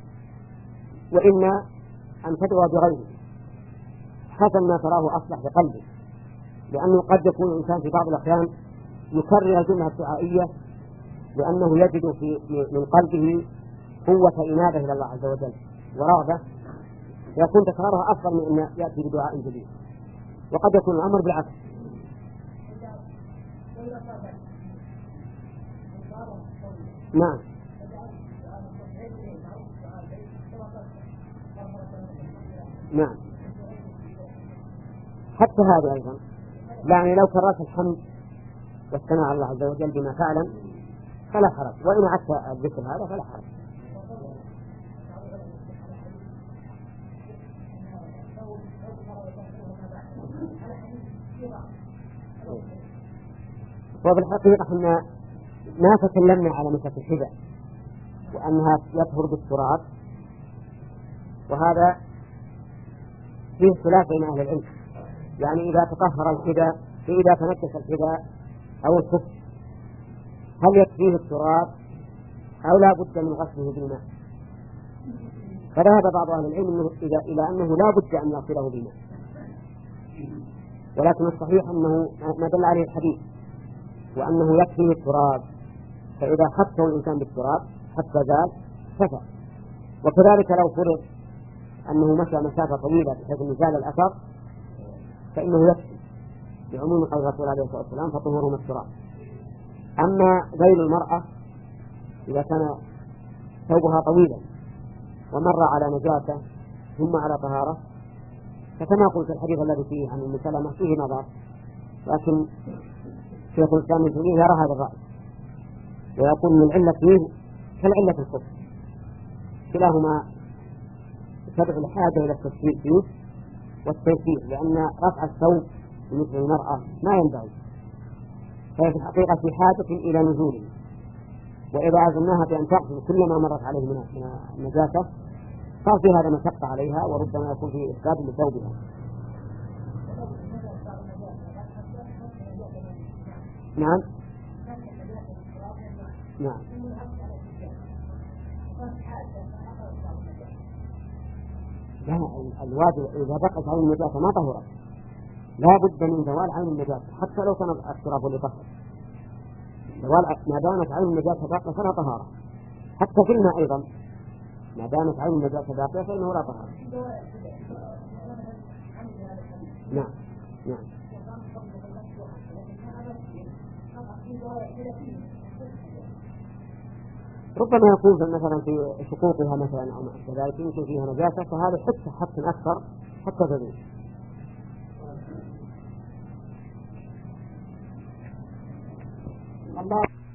S2: وإما أن تدعو بغيره حسب ما تراه أصلح بقلبه، لأنه قد يكون الإنسان في بعض الأحيان يكرر الجملة الدعائية لأنه يجد في من قلبه قوة إنابة إلى الله عز وجل ورغبة، فيكون تكرارها أفضل من أن يأتي بدعاء جديد. وقد يكون الأمر بالعكس. نعم. نعم. حتى هذا أيضا، يعني لو كررت الحمد واستمع على الله عز وجل بما فعلا فلا حرج، وإن عدت الذكر هذا فلا حرج. وفي الحقيقة احنا ما تكلمنا على مسألة الحذاء وأنها يطهر بالتراب، وهذا فيه خلاف بين أهل العلم، يعني إذا تطهر الحذاء إذا تنكس الحذاء أو الخف هل يكفيه التراب أو لا بد من غسله بالماء؟ فذهب بعض أهل العلم إنه إذا إلى أنه لا بد أن يغسله بالماء، ولكن الصحيح أنه ما دل عليه الحديث وأنه يكفيه التراب، فإذا خفه الإنسان بالتراب حتى زال كفى. وكذلك لو فرض أنه مشى مسافة طويلة بحيث أن زال الأثر فإنه يكفي بعموم قول الرسول عليه الصلاة والسلام فطهورهم التراب. أما ذيل المرأة إذا كان ثوبها طويلا ومر على نجاسة ثم على طهارة فكما قلت الحديث الذي فيه عن أم سلمة فيه نظر، لكن شيخ الإسلام ابن تيمية يرى هذا الرأي ويقول من العلة فيه كالعلة في الخف، كلاهما تدعو الحاجة إلى التفسير فيه والتيسير، لأن رفع الثوب بالنسبة للمرأة ما ينبغي، فهي في الحقيقة في حاجة إلى نزوله، وإذا عزمناها بأن تغسل كل ما مرت عليه من النجاسة صار في هذا مشقة عليها وربما يكون في إفساد لثوبها. نعم نعم لا، الواجب إذا بقت عين النجاسة ما طهرت لا بد من زوال عين النجاسة حتى لو كان الشراب لطهر، زوال ما دامت عين النجاسة باقية فلا طهارة، حتى في الماء أيضا ما دامت عين النجاسة باقية فإنه لا طهارة. نعم نعم ربما يكون مثلا في شقوقها مثلا أو كذلك يمكن فيها نجاسة فهذا حتى حتى أكثر حتى تزول. الله